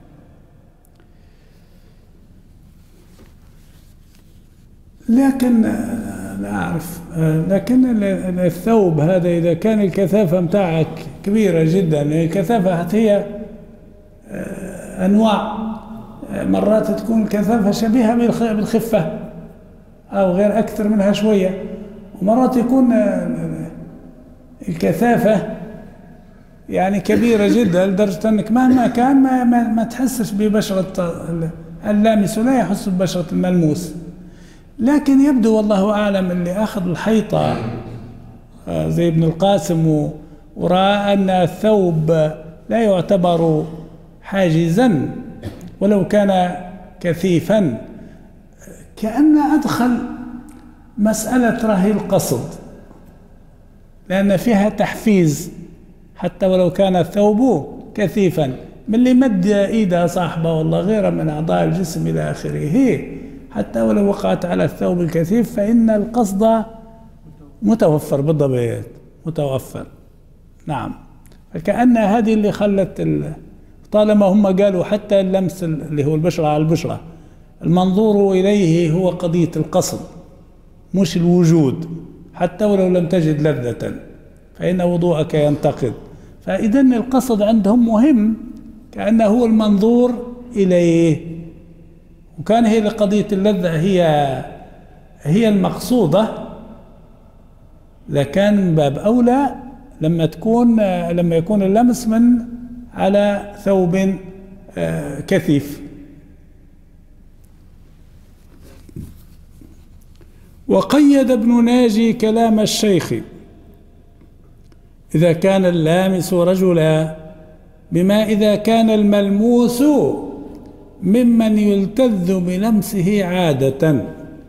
لكن لا أعرف، لكن الثوب هذا إذا كان الكثافة متاعك كبيرة جدا، الكثافة هي أنواع، مرات تكون الكثافة شبيهة بالخفة أو غير أكثر منها شوية، ومرات يكون الكثافة يعني كبيرة جدا لدرجة أنك مهما كان ما, ما, ما تحسش ببشرة اللامس ولا يحس ببشرة الملموس. لكن يبدو والله أعلم اللي أخذ الحيطة زي ابن القاسم ورأى أن الثوب لا يعتبر حاجزا ولو كان كثيفا، كأن أدخل مسألة رهي القصد، لأن فيها تحفيز حتى ولو كان الثوب كثيفا، من اللي مد إيده صاحبه والله غير من أعضاء الجسم إلى آخره، حتى ولو وقعت على الثوب الكثيف فإن القصد متوفر بالضبط، متوفر. نعم. فكأن هذه اللي خلت طالما هم قالوا حتى اللمس اللي هو البشرة على البشرة المنظور إليه هو قضية القصد مش الوجود، حتى ولو لم تجد لذة فإن وضوءك ينتقض. فإذا القصد عندهم مهم، كأنه هو المنظور إليه، وكان هي لقضية اللذة هي هي المقصودة، لكان من باب أولى لما تكون لما يكون اللمس من على ثوب كثيف. وقيد ابن ناجي كلام الشيخ إذا كان اللامس رجلا بما إذا كان الملموس ممن يلتذ بلمسه عادة.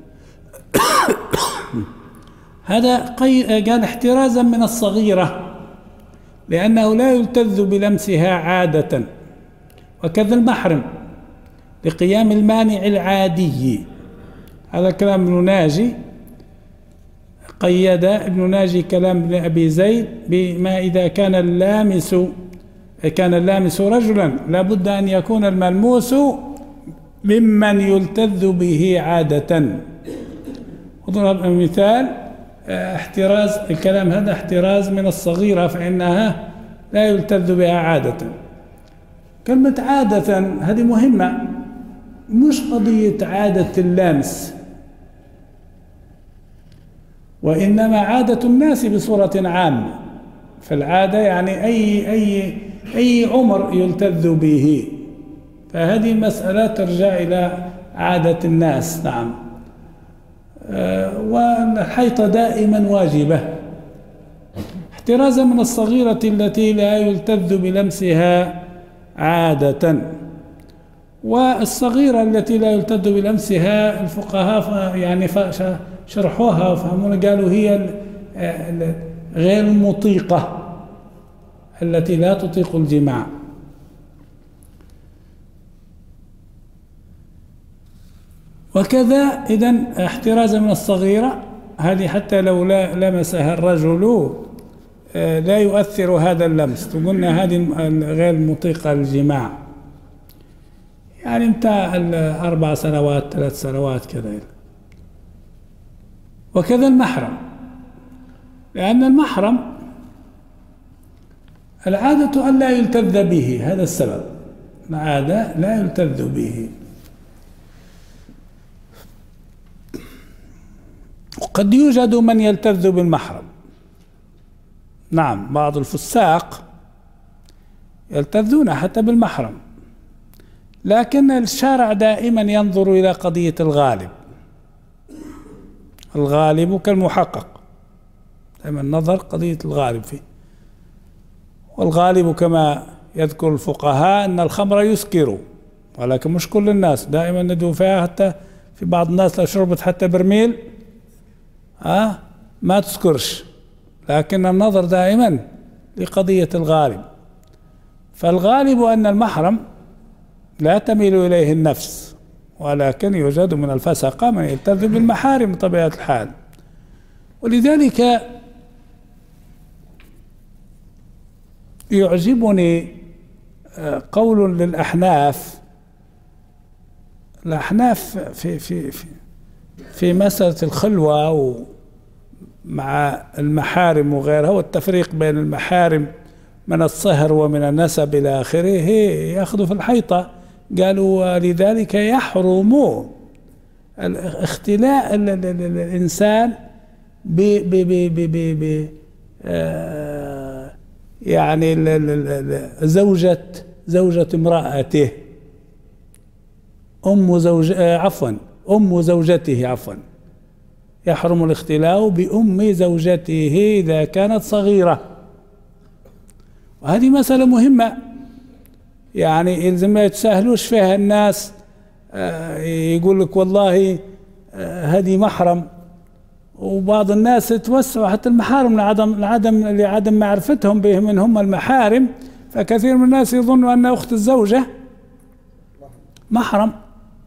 هذا قال احترازا من الصغيرة، لأنه لا يلتذ بلمسها عادة، وكذا المحرم لقيام المانع العادي. هذا كلام ابن ناجي. قيد ابن ناجي كلام ابن أبي زيد بما إذا كان اللامس كان اللامس رجلا لابد أن يكون الملموس ممن يلتذ به عادة. اضرب مثال احتراز، الكلام هذا احتراز من الصغيرة فإنها لا يلتذ بها عادة. كلمة عادة هذه مهمة، مش قضية عادة اللامس، وإنما عادة الناس بصورة عامة. فالعادة يعني أي أي أي عمر يلتذ به، فهذه المسألة ترجع إلى عادة الناس. نعم. أه والحيطة دائما واجبة احترازا من الصغيرة التي لا يلتذ بلمسها عادة. والصغيرة التي لا يلتذ بلمسها الفقهاء يعني شرحوها وفهمونا، قالوا هي غير المطيقة التي لا تطيق الجماع. وكذا إذن احترازا من الصغيرة هذه حتى لو لا لمسها الرجل لا يؤثر هذا اللمس، قلنا هذه غير مطيقة للجماع، يعني متاع أربع سنوات ثلاث سنوات كذا. وكذا المحرم، لأن المحرم العادة أن لا يلتذ به، هذا السبب، العادة لا يلتذ به. وقد يوجد من يلتذ بالمحرم، نعم، بعض الفساق يلتذون حتى بالمحرم، لكن الشارع دائما ينظر إلى قضية الغالب، الغالب كالمحقق، دائما نظر قضية الغالب فيه. والغالب كما يذكر الفقهاء أن الخمر يسكر، ولكن مش كل الناس، دائما ندعو فيها، حتى في بعض الناس لو شربت حتى برميل آه ما تسكرش، لكن النظر دائما لقضية الغالب. فالغالب أن المحرم لا تميل إليه النفس، ولكن يوجد من الفسقة من يلتذ بالمحارم بطبيعة الحال. ولذلك يعجبني قول للأحناف، الأحناف في في في في مسألة الخلوة مع المحارم وغيرها، والتفريق بين المحارم من الصهر ومن النسب إلى آخره، يأخذ في الحيطة. قالوا لذلك يحرم اختلاء الإنسان ب ب ب ب ب يعني زوجة زوجة امرأته، أم زوج عفوا أم زوجته عفوا يحرم الاختلاء بأم زوجته إذا كانت صغيرة. وهذه مسألة مهمة، يعني إذا ما يتساهلوش فيها الناس، يقول لك والله هذه محرم، وبعض الناس يتوسعوا حتى المحارم لعدم لعدم لعدم معرفتهم بهم من هم المحارم، فكثير من الناس يظنوا أن أخت الزوجة محرم.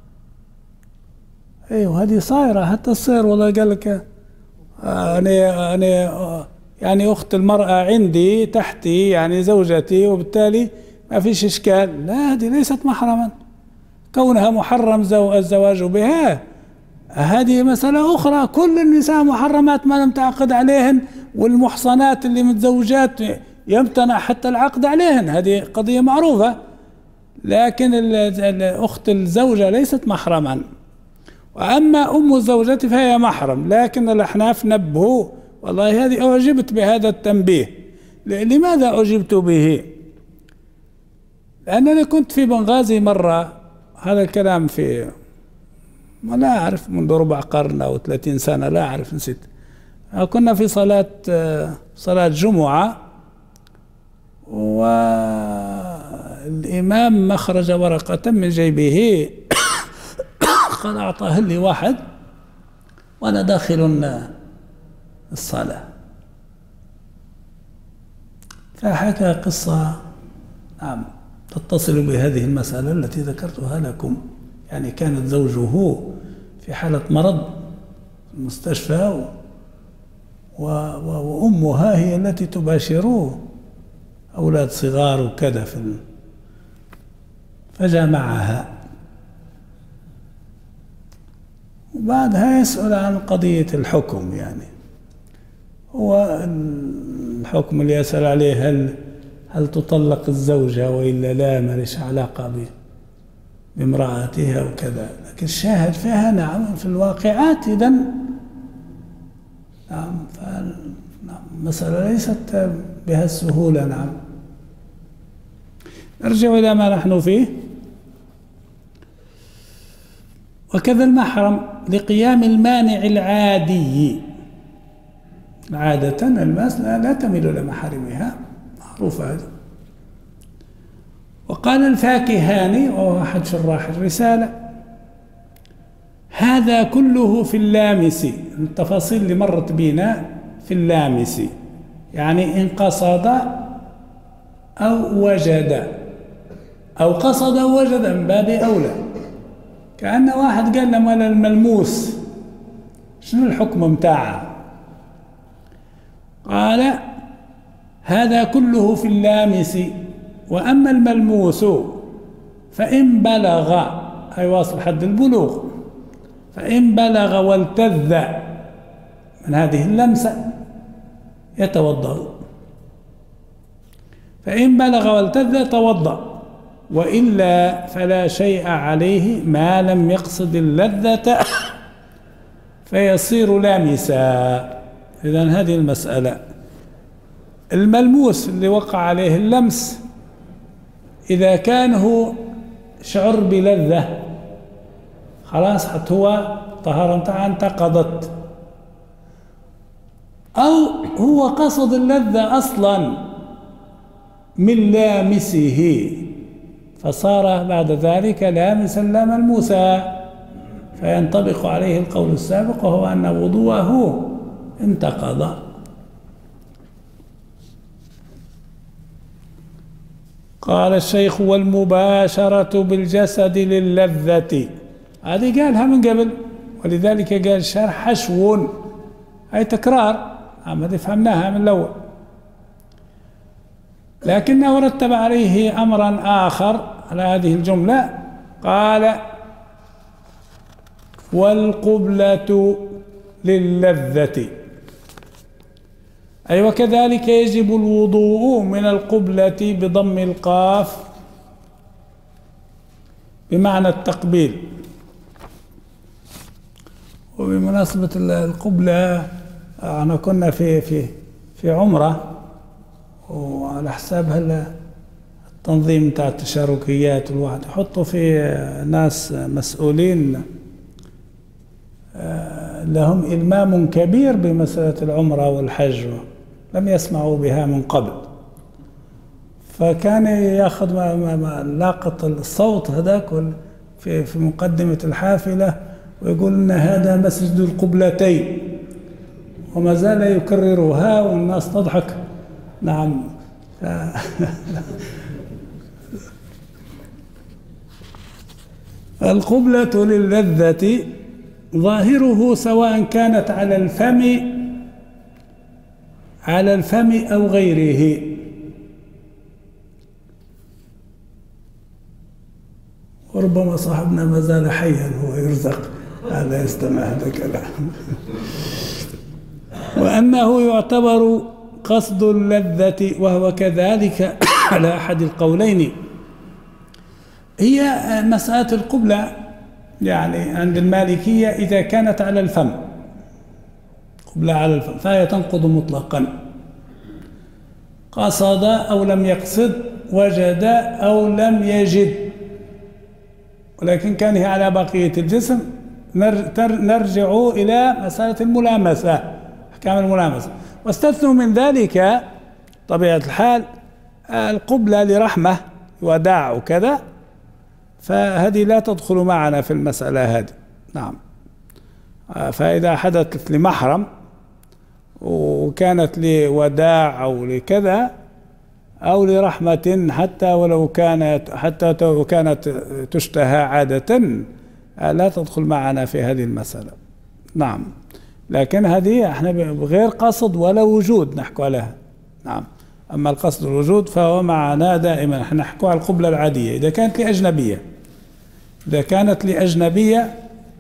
ايوه هذه صايرة حتى الصير، والله قال لك أنا أنا يعني أخت المرأة عندي تحتي يعني زوجتي، وبالتالي ما فيش إشكال. لا، هذه ليست محرما، كونها محرم زو الزواج بها هذه مسألة أخرى. كل النساء محرمات ما لم تعقد عليهن، والمحصنات اللي متزوجات يمتنع حتى العقد عليهن، هذه قضية معروفة. لكن أخت الزوجة ليست محرما. وأما أم الزوجة فهي محرم، لكن الأحناف نبهوا، والله هذه أعجبت بهذا التنبيه. لماذا أعجبت به؟ لأنني كنت في بنغازي مرة، هذا الكلام في ما لا أعرف منذ ربع قرن أو ثلاثين سنة، لا أعرف، نسيت. كنا في صلاة صلاة جمعة، والإمام أخرج ورقة من جيبه قال أعطاه لي واحد وأنا داخل الصلاة، فحكى قصة نعم تتصل بهذه المسألة التي ذكرتها لكم. يعني كانت زوجه في حالة مرض في المستشفى، و... و... وأمها هي التي تباشره، أولاد صغار وكذا في ال... فجامعها، وبعدها يسأل عن قضية الحكم. يعني هو الحكم اللي يسأل عليه هل هل تطلق الزوجة وإلا لا، ما ليش علاقة به بامرأتها وكذا. لكن الشاهد فيها نعم في الواقعات إذن نعم، فالمسألة ليست بها السهولة. نعم، نرجع إلى ما نحن فيه. وكذا المحرم لقيام المانع العادي، عادة الناس لا تميل إلى محارمها، معروفة هذا. وقال الفاكهاني وهو أحد شراح الرسالة: هذا كله في اللامس، التفاصيل اللي مرت بنا في اللامس، يعني إن قصد أو وجد، أو قصد ووجد من باب أولى. كأن واحد قال لما الملموس شنو الحكم متاعها؟ قال هذا كله في اللامس، وأما الملموس فإن بلغ، أي واصل حد البلوغ، فإن بلغ والتذ من هذه اللمسة يتوضأ، فإن بلغ والتذ توضأ، وإلا فلا شيء عليه ما لم يقصد اللذة فيصير لامسا. إذن هذه المسألة. الملموس اللي وقع عليه اللمس إذا كان هو شعر بلذة خلاص حتى هو طهارة متاعها انتقضت، أو هو قصد اللذة أصلا من لامسه فصار بعد ذلك لامسا لا ملموسا، فينطبق عليه القول السابق وهو أن وضوءه انتقض. قال الشيخ والمباشرة بالجسد للذة، هذه قالها من قبل، ولذلك قال شرح حشو أي تكرار، هذه فهمناها من الأول، لكنه رتب عليه أمرا آخر على هذه الجملة. قال والقبلة للذة، أي وكذلك يجب الوضوء من القبلة بضم القاف بمعنى التقبيل. وبمناسبة القبلة أنا كنا في في في عمرة، وعلى حساب هلا التنظيم بتاع التشاركيات والواحد يحطوا في ناس مسؤولين لهم إلمام كبير بمسألة العمرة والحج، لم يسمعوا بها من قبل، فكان ياخذ لاقط الصوت هذاك في في مقدمة الحافلة ويقول لنا هذا مسجد القبلتين، وما زال يكررها والناس تضحك. نعم. القبلة للذة ظاهره سواء كانت على الفم على الفم أو غيره، وربما صاحبنا ما زال حيا هو يرزق هذا يستمع هذا كلام. وأنه يعتبر قصد اللذة، وهو كذلك على أحد القولين. هي مسألة القبلة يعني عند المالكية إذا كانت على الفم، قبلة على الفم، فهي تنقض مطلقا، قصد أو لم يقصد، وجد أو لم يجد. ولكن كان هي على بقية الجسم نرجع إلى مسألة الملامسة، أحكام الملامسة. واستثنوا من ذلك طبيعة الحال القبلة لرحمة وداع وكذا، فهذه لا تدخل معنا في المسألة هذه. نعم. فإذا حدثت لمحرم وكانت لوداع أو لكذا أو لرحمة حتى ولو كانت حتى لو كانت تشتهى عادة لا تدخل معنا في هذه المسألة. نعم. لكن هذه احنا بغير قصد ولا وجود نحكي عليها. نعم. أما القصد والوجود فهو معنا دائما، احنا نحكي على القبلة العادية إذا كانت لأجنبية. إذا كانت لأجنبية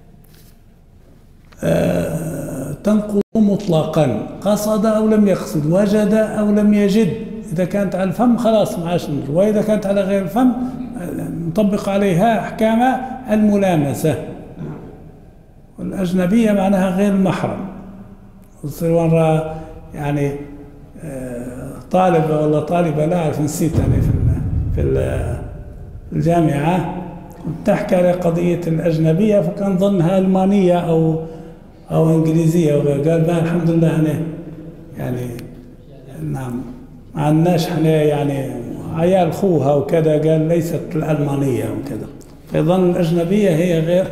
آه تنقض مطلقا، قصد أو لم يقصد، وجد أو لم يجد. إذا كانت على الفم خلاص ما عادش نرجع، وإذا كانت على غير الفم نطبق عليها أحكام الملامسة. والأجنبية معناها غير المحرم. يصير يعني طالب ولا طالبة لا أعرف نسيت أنا في في الجامعة كنت تحكي على قضية الأجنبية، فكان ظنها ألمانية أو أو إنجليزية، وقال بقى الحمد لله أنا يعني نعم ما عندناش احنا يعني عيال خوها وكذا، قال ليست الألمانية وكذا، فيظن الأجنبية هي غير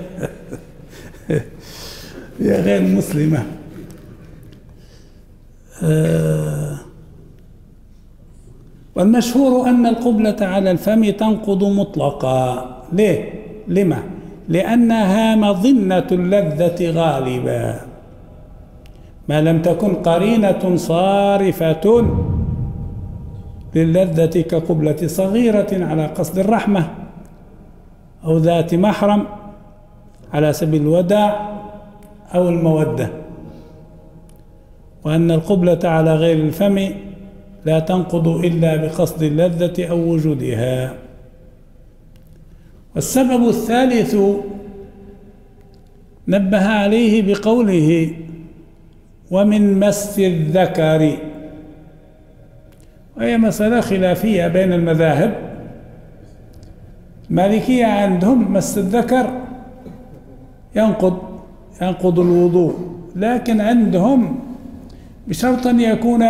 هي غير مسلمة. آه والمشهور أن القبلة على الفم تنقض مطلقا. ليه؟ لما؟ لأنها مظنة اللذة غالبا. ما لم تكن قرينة صارفة للذة كقبلة صغيرة على قصد الرحمة، أو ذات محرم على سبيل الوداع أو المودة، وأن القبلة على غير الفم لا تنقض إلا بقصد اللذة أو وجودها. والسبب الثالث نبه عليه بقوله ومن مس الذكر، وهي مسألة خلافية بين المذاهب. المالكية عندهم مس الذكر ينقض ينقض الوضوء، لكن عندهم بشرط أن يكون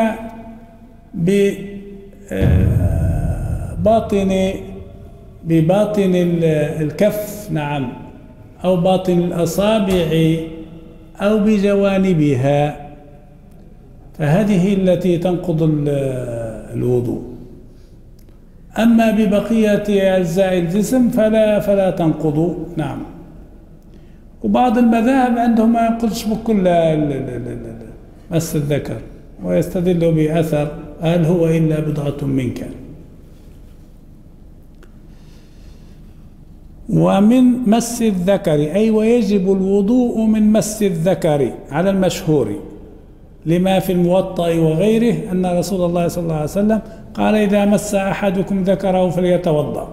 بباطن بباطن الكف، نعم، أو باطن الأصابع أو بجوانبها، فهذه التي تنقض الوضوء. أما ببقية أجزاء الجسم فلا فلا تنقض، نعم. وبعض المذاهب عندهم ما ينقضش بكل مس الذكر، ويستدل بأثر هل هو إلا بضعة منك. ومن مس الذكر أي ويجب الوضوء من مس الذكر على المشهور، لما في الموطأ وغيره أن رسول الله صلى الله عليه وسلم قال إذا مس أحدكم ذكره فليتوضأ.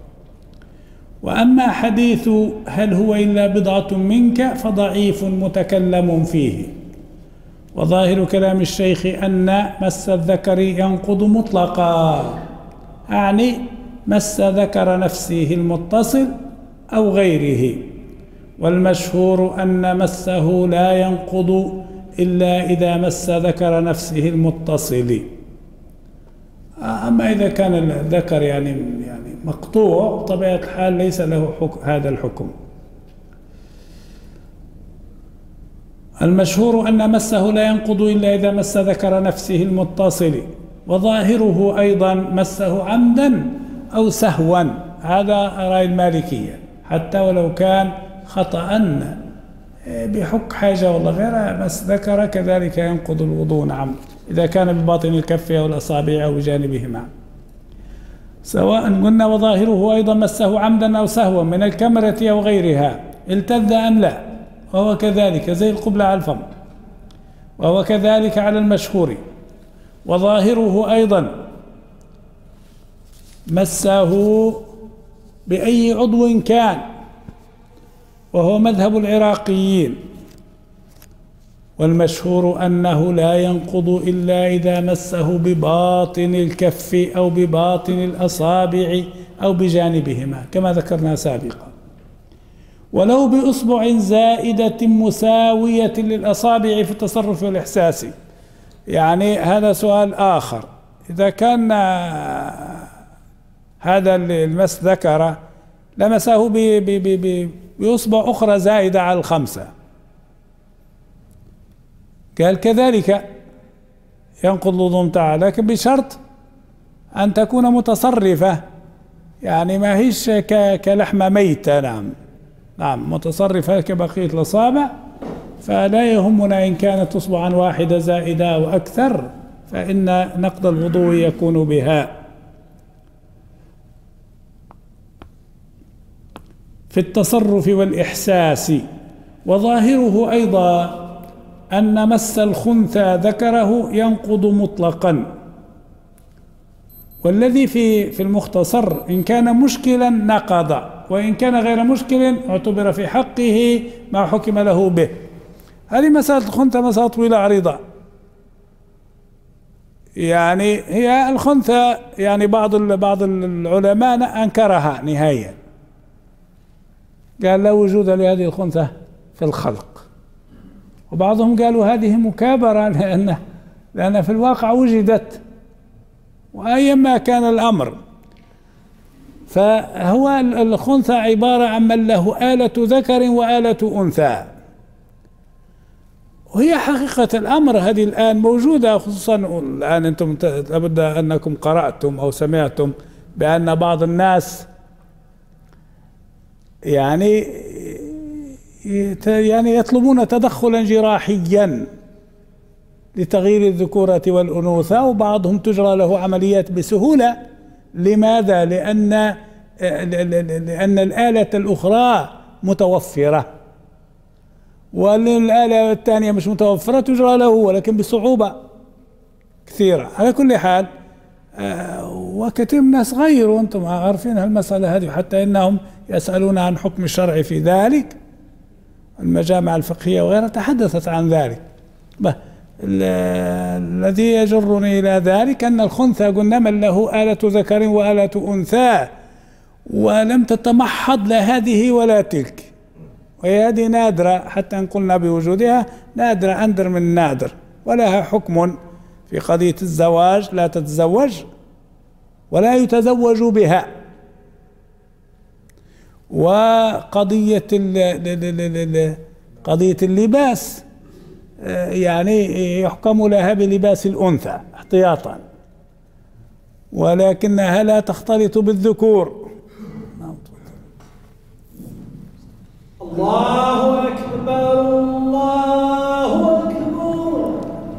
وأما حديث هل هو إلا بضعة منك فضعيف متكلم فيه، وظاهر كلام الشيخ أن مس الذكر ينقض مطلقا، يعني مس ذكر نفسه المتصل أو غيره، والمشهور أن مسه لا ينقض إلا إذا مس ذكر نفسه المتصل. أما إذا كان الذكر يعني يعني مقطوع بطبيعة الحال ليس له حكم هذا الحكم. المشهور أن مسه لا ينقض إلا إذا مس ذكر نفسه المتصل، وظاهره أيضا مسه عمدا أو سهوا، هذا رأي المالكية، حتى ولو كان خطأ بحك حاجة والله غيرها، مس ذكر كذلك ينقض الوضوء، نعم، إذا كان بباطن الكف أو الأصابع أو بجانبهما، سواء قلنا. وظاهره أيضا مسه عمدا أو سهوا من الكمرة أو غيرها، التذ أم لا، وهو كذلك زي القبلة على الفم، وهو كذلك على المشهور. وظاهره أيضا مسه بأي عضو كان، وهو مذهب العراقيين، والمشهور أنه لا ينقض إلا إذا مسه بباطن الكف أو بباطن الأصابع أو بجانبهما كما ذكرنا سابقا، ولو بإصبع زائدة مساوية للأصابع في التصرف والإحساس. يعني هذا سؤال آخر، إذا كان هذا المس ذكر لمسه بإصبع أخرى زائدة على الخمسة، قال كذلك ينقض الوضوء متاعه، لكن بشرط أن تكون متصرفة، يعني ما هيش كلحمة ميتة، نعم نعم متصرفة كبقية الأصابع. فلا يهمنا إن كانت أصبعا واحدة زائدة أو أكثر، فإن نقض الوضوء يكون بها. في التصرف والإحساس. وظاهره أيضا أن مس الخنثى ذكره ينقض مطلقا، والذي في في المختصر إن كان مشكلا نقض، وإن كان غير مشكل اعتبر في حقه ما حكم له به. هذه مسألة الخنثى مسألة طويلة عريضة، يعني هي الخنثى يعني بعض بعض العلماء أنكرها نهائيا، قال لا وجود لهذه الخنثى في الخلق، وبعضهم قالوا هذه مكابرة لأن لأن في الواقع وجدت، وأيما كان الأمر فهو الخنثى عبارة عن من له آلة ذكر وآلة أنثى، وهي حقيقة الأمر هذه الآن موجودة، خصوصا الآن أنتم لابد أنكم قرأتم أو سمعتم بأن بعض الناس يعني يعني يطلبون تدخلا جراحيا لتغيير الذكورة والأنوثة، وبعضهم تجرى له عمليات بسهولة. لماذا؟ لأن لأن الآلة الأخرى متوفرة، والآلة الثانية مش متوفرة تجرى له ولكن بصعوبة كثيرة. على كل حال وكثير من الناس غيروا، أنتم عارفين هالمسألة هذه، حتى إنهم يسألون عن حكم الشرع في ذلك. المجامع الفقهية وغيرها تحدثت عن ذلك. الذي يجرني إلى ذلك أن الخنثى قلنا من له آلة ذكر وآلة أنثى، ولم تتمحض لا هذه ولا تلك، وهي هذه نادرة، حتى إن قلنا بوجودها نادرة أندر من نادر، ولها حكم في قضية الزواج، لا تتزوج ولا يتزوج بها. وقضية قضية اللباس يعني يحكم لها بلباس الأنثى احتياطا، ولكنها لا تختلط بالذكور. الله أكبر الله أكبر.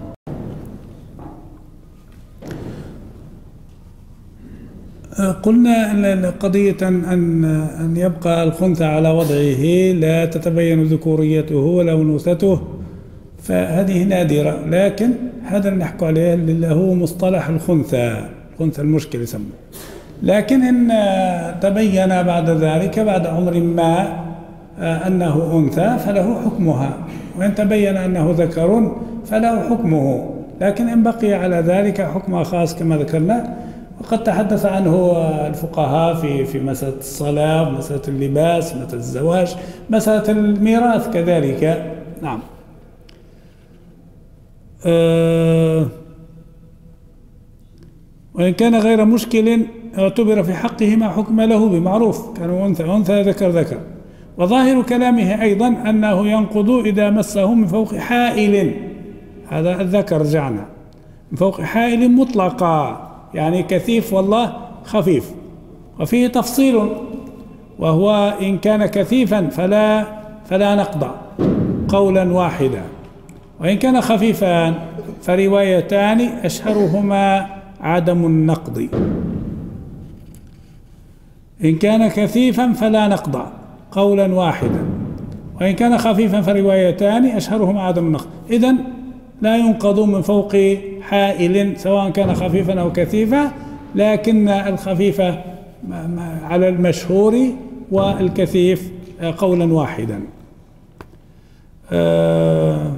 قلنا قضية أن أن يبقى الخنثى على وضعه لا تتبين ذكوريته ولا أنوثته، فهذه نادرة، لكن هذا اللي نحكي عليه اللي هو مصطلح الخنثى، الخنثى المشكل يسمى. لكن إن تبين بعد ذلك بعد عمر ما أنه أنثى فله حكمها، وإن تبين أنه ذكر فله حكمه، لكن إن بقي على ذلك حكم خاص كما ذكرنا. وقد تحدث عنه الفقهاء في في مسألة الصلاة، مسألة اللباس، مسألة الزواج، مسألة الميراث كذلك. نعم. أه وإن كان غير مشكل اعتبر في حقه ما حكم له بمعروف، كان أنثى أنثى ذكر ذكر. وظاهر كلامه أيضا أنه ينقض إذا مسه من فوق حائل، هذا الذكر رجعنا، من فوق حائل مطلقا، يعني كثيف والله خفيف. وفيه تفصيل، وهو إن كان كثيفا فلا فلا نقض قولا واحدا، وإن كان خفيفا فروايتان أشهرهما عدم النقض. إن كان كثيفا فلا نقض قولا واحدا، وإن كان خفيفا فروايتان أشهرهما عدم النقض. إذن لا ينقض من فوق حائل سواء كان خفيفا أو كثيفا، لكن الخفيف على المشهور والكثيف قولا واحدا. أه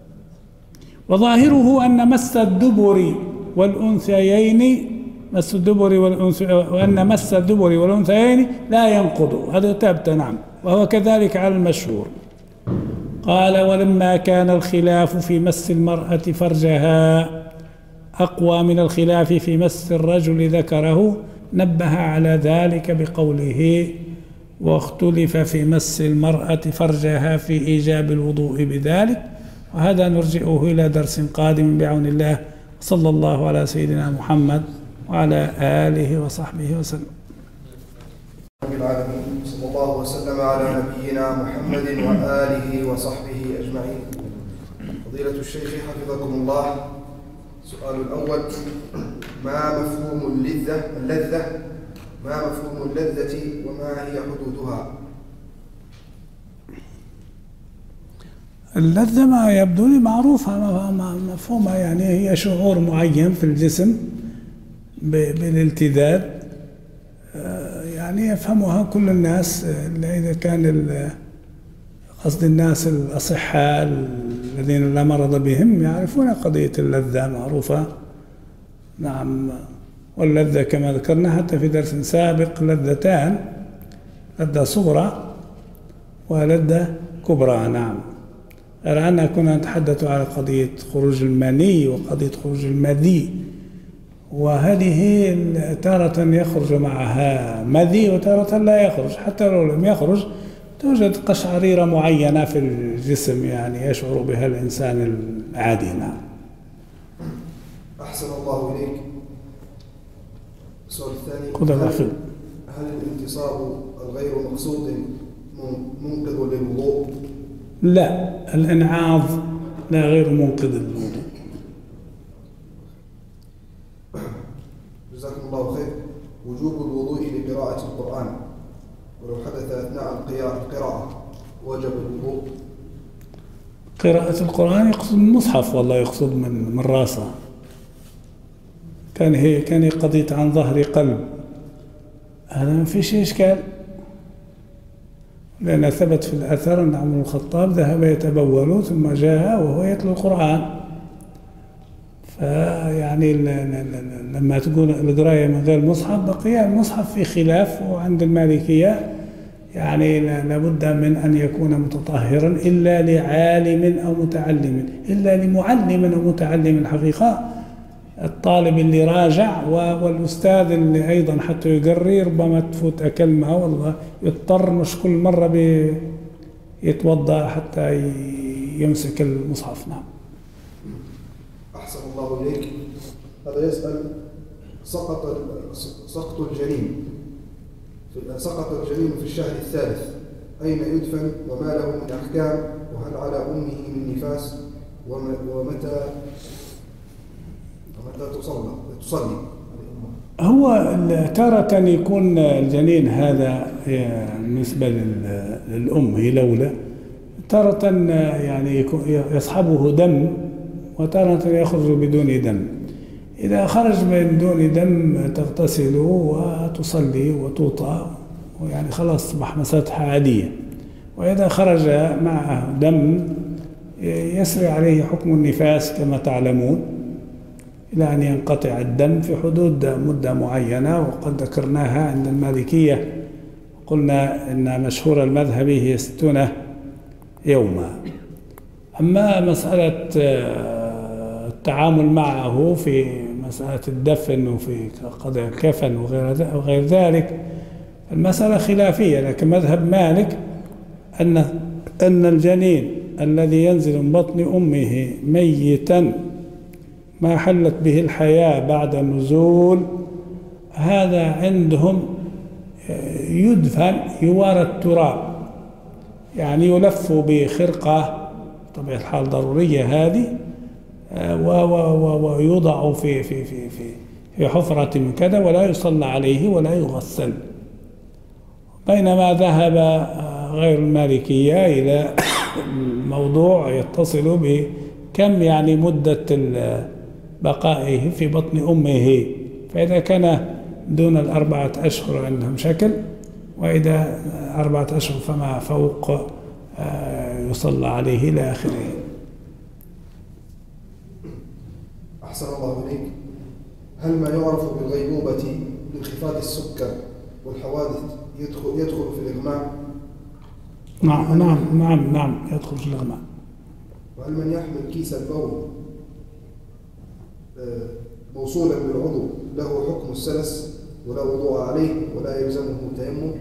وظاهره أن مس الدبر والأنثيين مس الدبر والأنثى وأن مس الدبر والأنثيين لا ينقض، هذا ثابت. نعم، وهو كذلك على المشهور. قال: ولما كان الخلاف في مس المرأة فرجها أقوى من الخلاف في مس الرجل ذكره، نبه على ذلك بقوله: واختلف في مس المرأة فرجها في إيجاب الوضوء بذلك. وهذا نرجئه إلى درس قادم بعون الله. صلى الله على سيدنا محمد وعلى آله وصحبه وسلم. رب العالمين، صلى الله وسلم على نبينا محمد وآله وصحبه أجمعين. فضيلة الشيخ حفظكم الله، السؤال الأول: ما مفهوم اللذة اللذة ما مفهوم اللذة وما هي حدودها؟ اللذة ما يبدو لي معروفة مفهومها، يعني هي شعور معين في الجسم بالالتذاذ، يعني يفهمها كل الناس، إذا كان قصد الناس الأصحاء الذين لا مرض بهم يعرفون قضية اللذة معروفة. نعم. واللذة كما ذكرنا حتى في درس سابق لذتان: لذة صغرى ولذة كبرى. نعم. غير أننا كنا نتحدث على قضية خروج المني وقضية خروج المذي، وهذه تارة يخرج معها مذي وتارة لا يخرج. حتى لو لم يخرج توجد قشعريرة معينة في الجسم يعني يشعر بها الإنسان العادي. نعم. أحسن الله إليك. السؤال الثاني: هل, هل الانتصاب الغير مقصود منقذ للوضوء؟ لا، الإنعاض لا غير منقذ للوضوء. وجب الوضوء؟ قراءة القرآن يقصد من المصحف، والله يقصد من من راسه. كان هي كان قضية عن ظهر قلب، هذا ما فيش إشكال، لأن ثبت في الأثر أن عمر بن الخطاب ذهب يتبول ثم جاء وهو يتلو القرآن. فيعني لما تقول القراية من غير مصحف، بقي المصحف في خلاف، وعند المالكية يعني لابد من أن يكون متطهرا إلا لعالم أو متعلم، إلا لمعلم أو متعلم. الحقيقة الطالب اللي راجع والأستاذ اللي أيضا حتى يقري ربما تفوت كلمة، والله يضطر مش كل مرة يتوضأ حتى يمسك المصحف. نعم. أحسن الله إليك. هذا يسأل: سقط سقط الجنين سقط الجنين في الشهر الثالث، أين يدفن وما له من أحكام؟ وهل على أمه من نفاس؟ ومتى ومتى تصلى تصلي هو تارة يكون الجنين هذا بالنسبة للأم هي لولا، تارة يعني يصحبه دم، وتارة يخرج بدون دم. إذا خرج من دون دم تغتسل وتصلي وتوطأ، ويعني خلاص أصبح مساتها عادية. وإذا خرج معه دم يسري عليه حكم النفاس كما تعلمون، إلى أن ينقطع الدم في حدود مدة معينة، وقد ذكرناها عند المالكية، قلنا إن مشهور المذهب هي ستون يوما. أما مسألة التعامل معه في مسألة الدفن وفي قضاء الكفن وغير ذلك المسألة خلافية، لكن مذهب مالك أن أن الجنين الذي ينزل من بطن أمه ميتا ما حلت به الحياة بعد النزول، هذا عندهم يدفن يوارى التراب، يعني يلف بخرقة طبيعة الحال ضرورية هذه، ويوضع في في في في في حفرة من كذا، ولا يصلى عليه ولا يغسل. بينما ذهب غير المالكية إلى الموضوع يتصل بكم يعني مدة بقائه في بطن أمه، فإذا كان دون الأربعة أشهر عندهم شكل، وإذا أربعة أشهر فما فوق يصلى عليه إلى آخره. أحسن الله إليك. هل ما يعرف بالغيبوبة بانخفاض السكر والحوادث يدخل يدخل في الإغماء؟ نعم نعم نعم نعم يدخل في الإغماء. وهل من يحمل كيس البول موصولا بالعضو له حكم السلس ولا وضوء عليه ولا يلزمه تيمم؟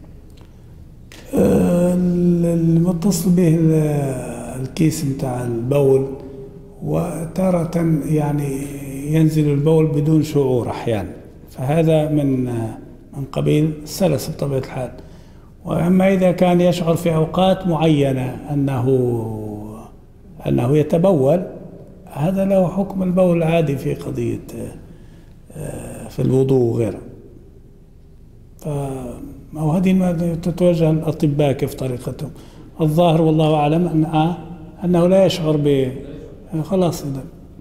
المتصل به الكيس متاع البول، وتارة يعني ينزل البول بدون شعور أحيانا، فهذا من من قبيل السلس بطبيعة الحال. وأما إذا كان يشعر في أوقات معينة أنه أنه يتبول، هذا له حكم البول العادي في قضية في الوضوء وغيره. أو هذه ما تتوجه الأطباء كيف طريقتهم. الظاهر والله أعلم أن آه أنه لا يشعر ب خلاص. إذا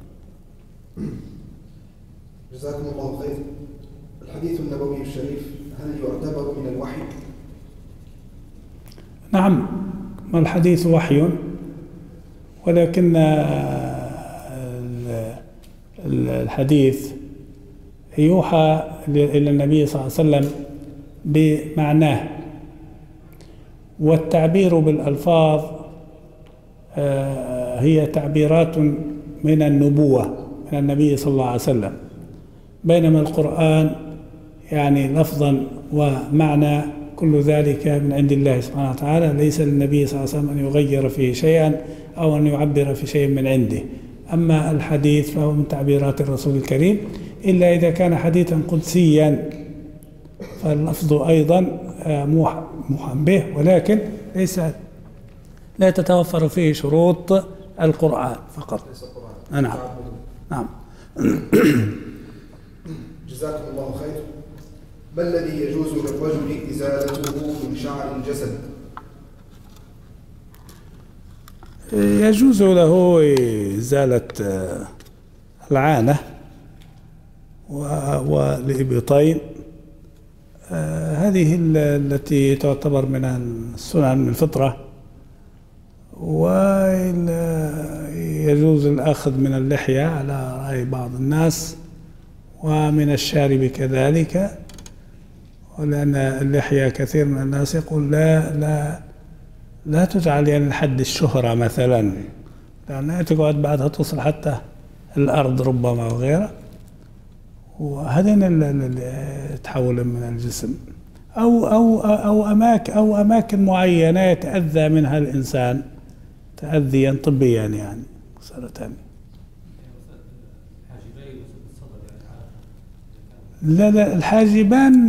جزاكم الله خير. الحديث النبوي الشريف هل يعتبر من الوحي؟ نعم، الحديث وحي، ولكن الحديث يوحى إلى النبي صلى الله عليه وسلم بمعناه، والتعبير بالألفاظ هي تعبيرات من النبوة من النبي صلى الله عليه وسلم، بينما القرآن يعني لفظا ومعنى كل ذلك من عند الله سبحانه وتعالى، ليس للنبي صلى الله عليه وسلم أن يغير فيه شيئا أو أن يعبر في شيء من عنده. أما الحديث فهو من تعبيرات الرسول الكريم، إلا إذا كان حديثا قدسيا فاللفظ أيضا موحى به، ولكن ليس لا تتوفر فيه شروط القرآن فقط. نعم نعم. جزاكم الله خير. ما الذي يجوز للرجل إزالته من شعر الجسد؟ يجوز له إزالة العانة والإبطين، هذه التي تعتبر من السنن من الفطرة. ويجوز الأخذ من اللحية على رأي بعض الناس، ومن الشارب كذلك، ولأن اللحية كثير من الناس يقول لا لا لا تجعل يعني لحد الشهرة مثلا، لأنها تقعد بعدها توصل حتى الأرض ربما وغيرها، وهذين اللي تحول من الجسم، أو أو أو أماكن أو أماكن معينة يتأذى منها الإنسان تأذيا طبيا يعني سرطان. لا لا الحاجبان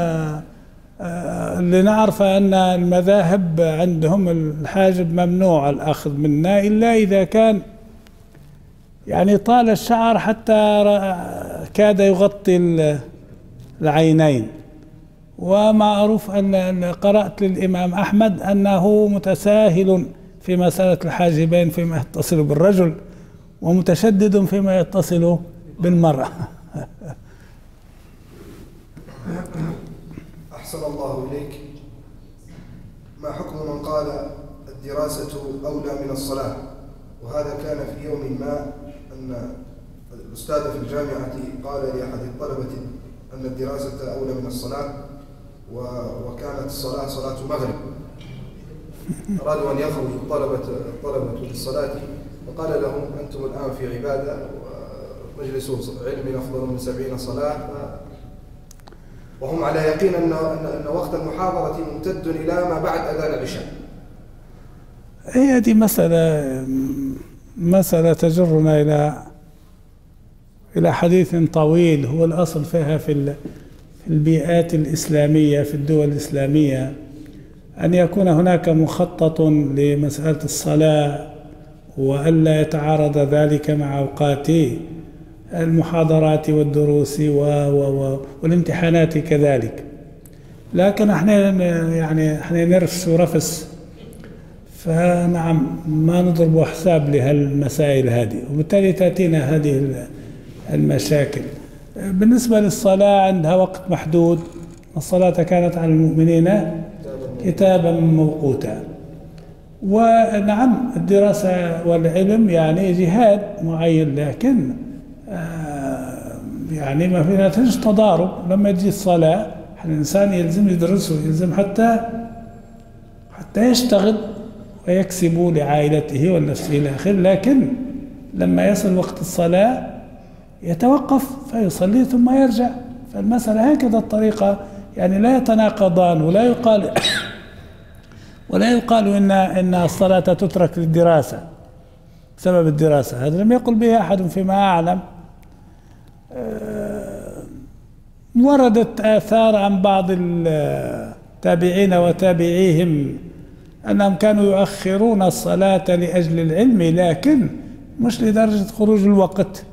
اللي نعرف أن المذاهب عندهم الحاجب ممنوع الأخذ منه إلا إذا كان يعني طال الشعر حتى كاد يغطي العينين. ومعروف أن قرأت للإمام أحمد أنه متساهل في مسألة الحاجبين فيما يتصل بالرجل، ومتشدد فيما يتصل بالمرأة. أحسن الله إليك. ما حكم من قال الدراسة أولى من الصلاة؟ وهذا كان في يوم ما أن الأستاذ في الجامعة قال لأحد الطلبة أن الدراسة أولى من الصلاة، وكانت الصلاة صلاة مغرب، أرادوا أن يخرج الطلبة الطلبة للصلاة، فقال لهم أنتم الآن في عبادة ومجلس علم أفضل من سبعين صلاة، وهم على يقين أن أن وقت المحاضرة ممتد إلى ما بعد أذان العشاء. هي دي مسألة مسألة تجرنا إلى إلى حديث طويل. هو الأصل فيها في البيئات الإسلامية في الدول الإسلامية أن يكون هناك مخطط لمسألة الصلاة، وألا يتعارض ذلك مع أوقات المحاضرات والدروس والامتحانات كذلك. لكن احنا يعني احنا نرفس ورفس، فنعم ما نضرب حساب لهالمسائل هذه، وبالتالي تأتينا هذه المشاكل. بالنسبة للصلاة عندها وقت محدود، الصلاة كانت على المؤمنين كتابا موقوتا. ونعم الدراسة والعلم يعني جهاد معين، لكن آه يعني ما فينا تجد تضارب. لما تجي الصلاة الإنسان يلزم يدرس ويلزم حتى حتى يشتغل ويكسب لعائلته والنفس إلى آخره، لكن لما يصل وقت الصلاة يتوقف فيصلي ثم يرجع. فالمسألة هكذا الطريقة، يعني لا يتناقضان، ولا يقال ولا يقال إن إن الصلاة تترك للدراسة بسبب الدراسة، هذا لم يقل به أحد فيما أعلم. وردت آثار عن بعض التابعين وتابعيهم أنهم كانوا يؤخرون الصلاة لأجل العلم، لكن مش لدرجة خروج الوقت.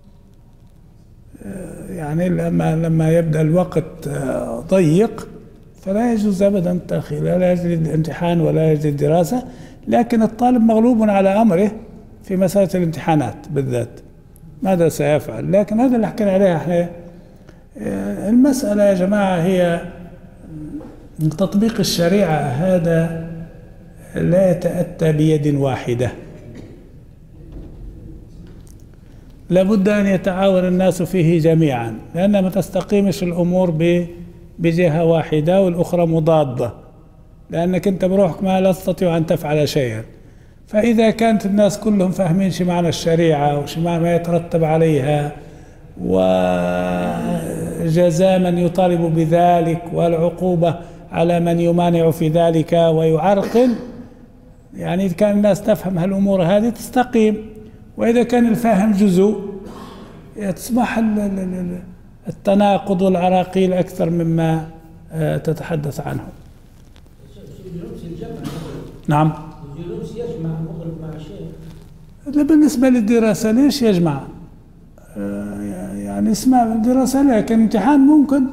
يعني لما لما يبدأ الوقت ضيق فلا يجوز أبدا التأخير، لا يجوز الامتحان ولا يجوز الدراسة. لكن الطالب مغلوب على أمره في مسألة الامتحانات بالذات، ماذا سيفعل؟ لكن هذا اللي حكينا عليه احنا. المسألة يا جماعة هي تطبيق الشريعة، هذا لا يتأتى بيد واحدة، لابد أن يتعاون الناس فيه جميعا، لأن ما تستقيمش الأمور بجهة واحدة والأخرى مضادة، لأنك أنت بروحك ما لا تستطيع أن تفعل شيئا. فإذا كانت الناس كلهم فاهمين شو معنى الشريعة وش معنى ما يترتب عليها وجزاء من يطالب بذلك والعقوبة على من يمانع في ذلك ويعرقل، يعني إذا كان الناس تفهم هالأمور هذه تستقيم. وإذا كان الفهم جزء تصبح التناقض والعراقيل أكثر مما تتحدث عنه. نعم. الجلوس يجمع مغرب مع شيء. بالنسبة للدراسة ليش يجمع؟ يعني اسمع الدراسة، لكن امتحان ممكن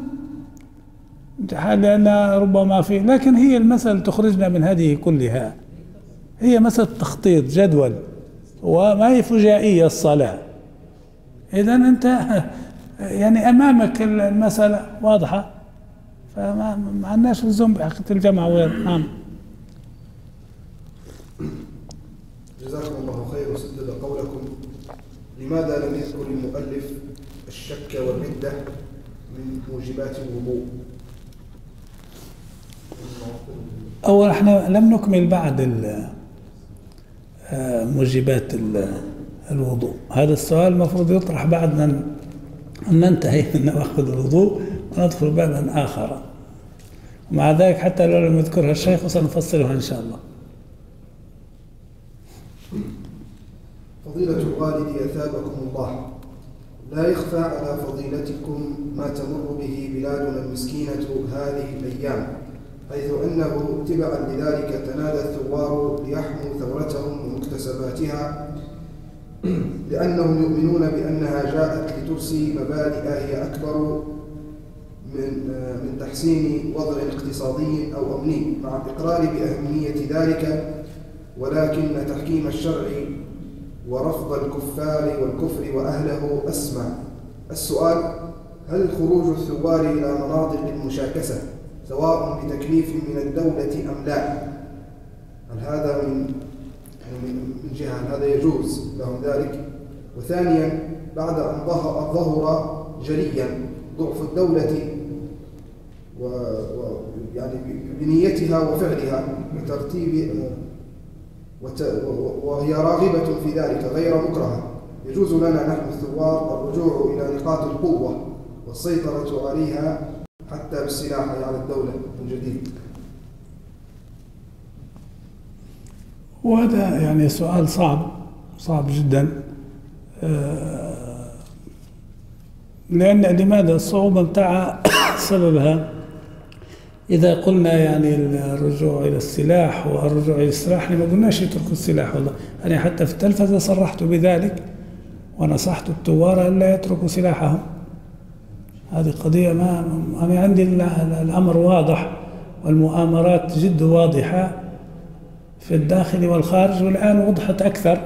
امتحان لأن ربما فيه، لكن هي المسألة تخرجنا من هذه كلها. هي مسألة تخطيط جدول وما هي فجائية الصلاة. إذا أنت يعني أمامك المسألة واضحة، فما ما عندناش لزوم بحقيقة الجمع وغير. نعم. جزاكم الله خير وسدد قولكم. لماذا لم يذكر المؤلف الشك والردة من موجبات الوضوء؟ أول احنا لم نكمل بعد موجبات الوضوء. هذا السؤال المفروض يطرح بعد أن ننتهي من نواقض الوضوء وندخل بابا آخر، ومع ذلك حتى لو لم يذكرها الشيخ سنفصلها إن شاء الله. فضيلة الوالد أثابكم الله، لا يخفى على فضيلتكم ما تمر به بلادنا المسكينة هذه الأيام، حيث أنه تبعا لذلك تنادى الثوار ليحموا ثورتهم ومكتسباتها، لأنهم يؤمنون بأنها جاءت لترسي مبادئ هي أكبر من من تحسين وضع اقتصادي أو أمني، مع الإقرار بأهمية ذلك، ولكن تحكيم الشرع ورفض الكفار والكفر وأهله أسمى. السؤال: هل خروج الثوار إلى مناطق المشاكسة سواء بتكليف من الدولة أم لا، هل هذا من من جهة هل هذا يجوز لهم ذلك؟ وثانيا، بعد أن ظهر جليا ضعف الدولة ويعني بنيتها وفعلها وترتيب وهي راغبة في ذلك غير مكرهة، يجوز لنا نحن الثوار الرجوع إلى نقاط القوة والسيطرة عليها حتى بالسلاح على الدولة من جديد؟ وهذا يعني سؤال صعب صعب جدا. لأن لماذا الصعوبة متاعها سببها إذا قلنا يعني الرجوع إلى السلاح والرجوع إلى السلاح، احنا ما قلناش يتركوا السلاح والله. أنا حتى في التلفزة صرحت بذلك ونصحت الثوار أن لا يتركوا سلاحهم. هذه قضية ما أنا عندي الأمر واضح، والمؤامرات جد واضحة في الداخل والخارج، والآن وضحت أكثر.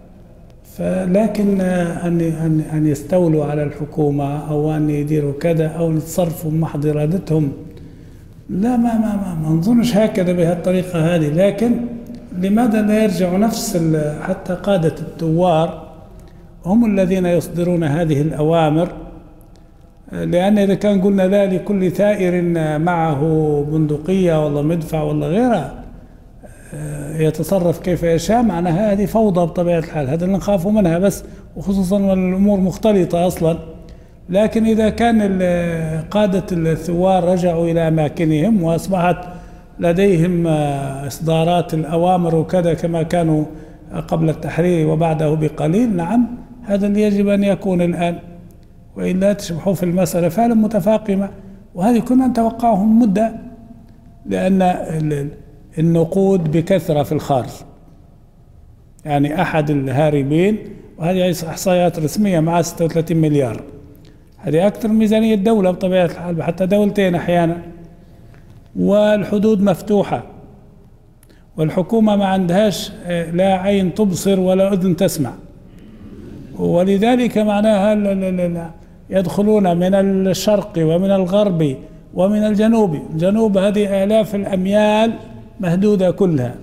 فلكن أن أن أن يستولوا على الحكومة أو أن يديروا كذا أو يتصرفوا محض إرادتهم، لا ما ما ما, ما نظنش هكذا بهالطريقة هذه. لكن لماذا لا يرجع نفس حتى قادة الثوار هم الذين يصدرون هذه الأوامر؟ لأن إذا كان قلنا لا لكل ثائر معه بندقية ولا مدفع ولا غيرها يتصرف كيف يشاء، معناها هذه فوضى بطبيعة الحال. هذا اللي نخاف منها بس، وخصوصا والأمور مختلطة أصلا. لكن إذا كان قادة الثوار رجعوا إلى أماكنهم وأصبحت لديهم إصدارات الأوامر وكذا كما كانوا قبل التحرير وبعده بقليل، نعم هذا اللي يجب أن يكون الآن، وإلا تشبحوا في المسألة فعلا متفاقمة. وهذه كنا نتوقعهم مدة، لأن النقود بكثرة في الخارج. يعني أحد الهاربين، وهذه إحصائيات رسمية، معه ستة وثلاثين مليار، هذه أكثر من ميزانية الدولة بطبيعة الحال، حتى دولتين أحيانا. والحدود مفتوحة، والحكومة ما عندهاش لا عين تبصر ولا أذن تسمع، ولذلك معناها يدخلون من الشرق ومن الغرب ومن الجنوب. الجنوب هذه آلاف الأميال مهدودة كلها،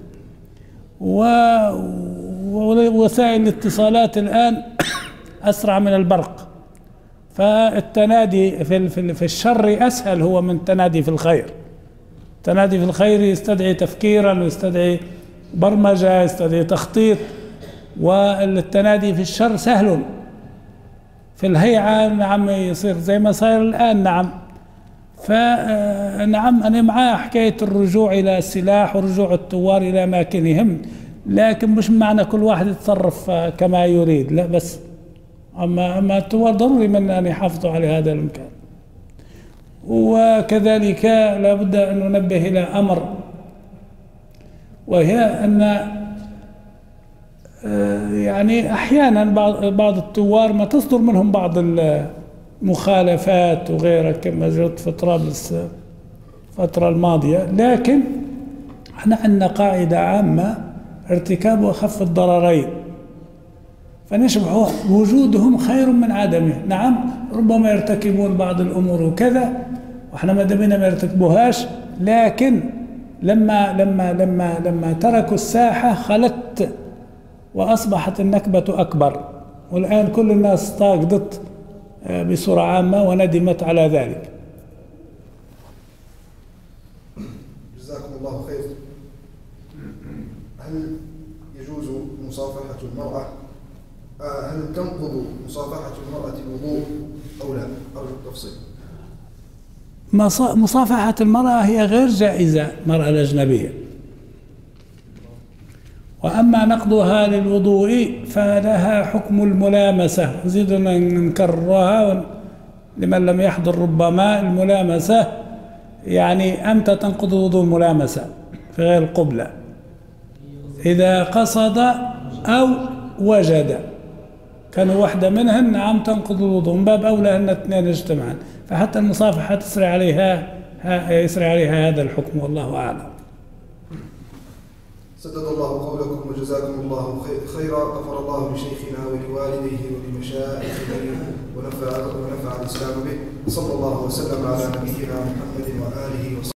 ووسائل الاتصالات الآن أسرع من البرق. فالتنادي في الشر أسهل هو من التنادي في الخير. التنادي في الخير يستدعي تفكيرا ويستدعي برمجة، يستدعي تخطيط، والتنادي في الشر سهل في الهيعة. نعم يصير زي ما صاير الآن. نعم فنعم أنا معاه حكاية الرجوع إلى السلاح ورجوع الثوار إلى أماكنهم، لكن مش معنى كل واحد يتصرف كما يريد، لا. بس أما أما الثوار ضروري من أن يحافظوا على هذا المكان. وكذلك لابد أن ننبه إلى أمر، وهي أن يعني أحيانا بعض الثوار ما تصدر منهم بعض المخالفات وغيرها كما جرت في طرابلس الفترة الماضية، لكن احنا عندنا قاعدة عامة ارتكاب أخف الضررين، فنشبه وجودهم خير من عدمه. نعم ربما يرتكبون بعض الأمور وكذا وإحنا ما دمنا ما يرتكبوهاش، لكن لما لما لما لما تركوا الساحة خلت وأصبحت النكبة أكبر، والآن كل الناس تاقدت بصورة عامة وندمت على ذلك. جزاكم الله خير. هل يجوز مصافحة المرأة؟ هل تنقض مصافحة المرأة الوضوء أو لا؟ أرجو التفصيل. مصافحة المرأة هي غير جائزة، المرأة الأجنبية. وأما نقضها للوضوء فلها حكم الملامسة، نزيد نكررها لمن لم يحضر ربما. الملامسة يعني أمتى تنقض وضوء الملامسة في غير القبلة؟ إذا قصد أو وجد، كانوا واحدة منهن نعم تنقض الوضوء، من باب أولى أن الاثنين يجتمعان، فحتى المصافحة تسري عليها يسري عليها هذا الحكم، والله أعلم. سدد الله قولكم وجزاكم الله خيرا، غفر الله لشيخنا ولوالديه ولمشايخه ونفع ونفع الإسلام به، صلى الله وسلم على نبينا محمد وآله وصحبه.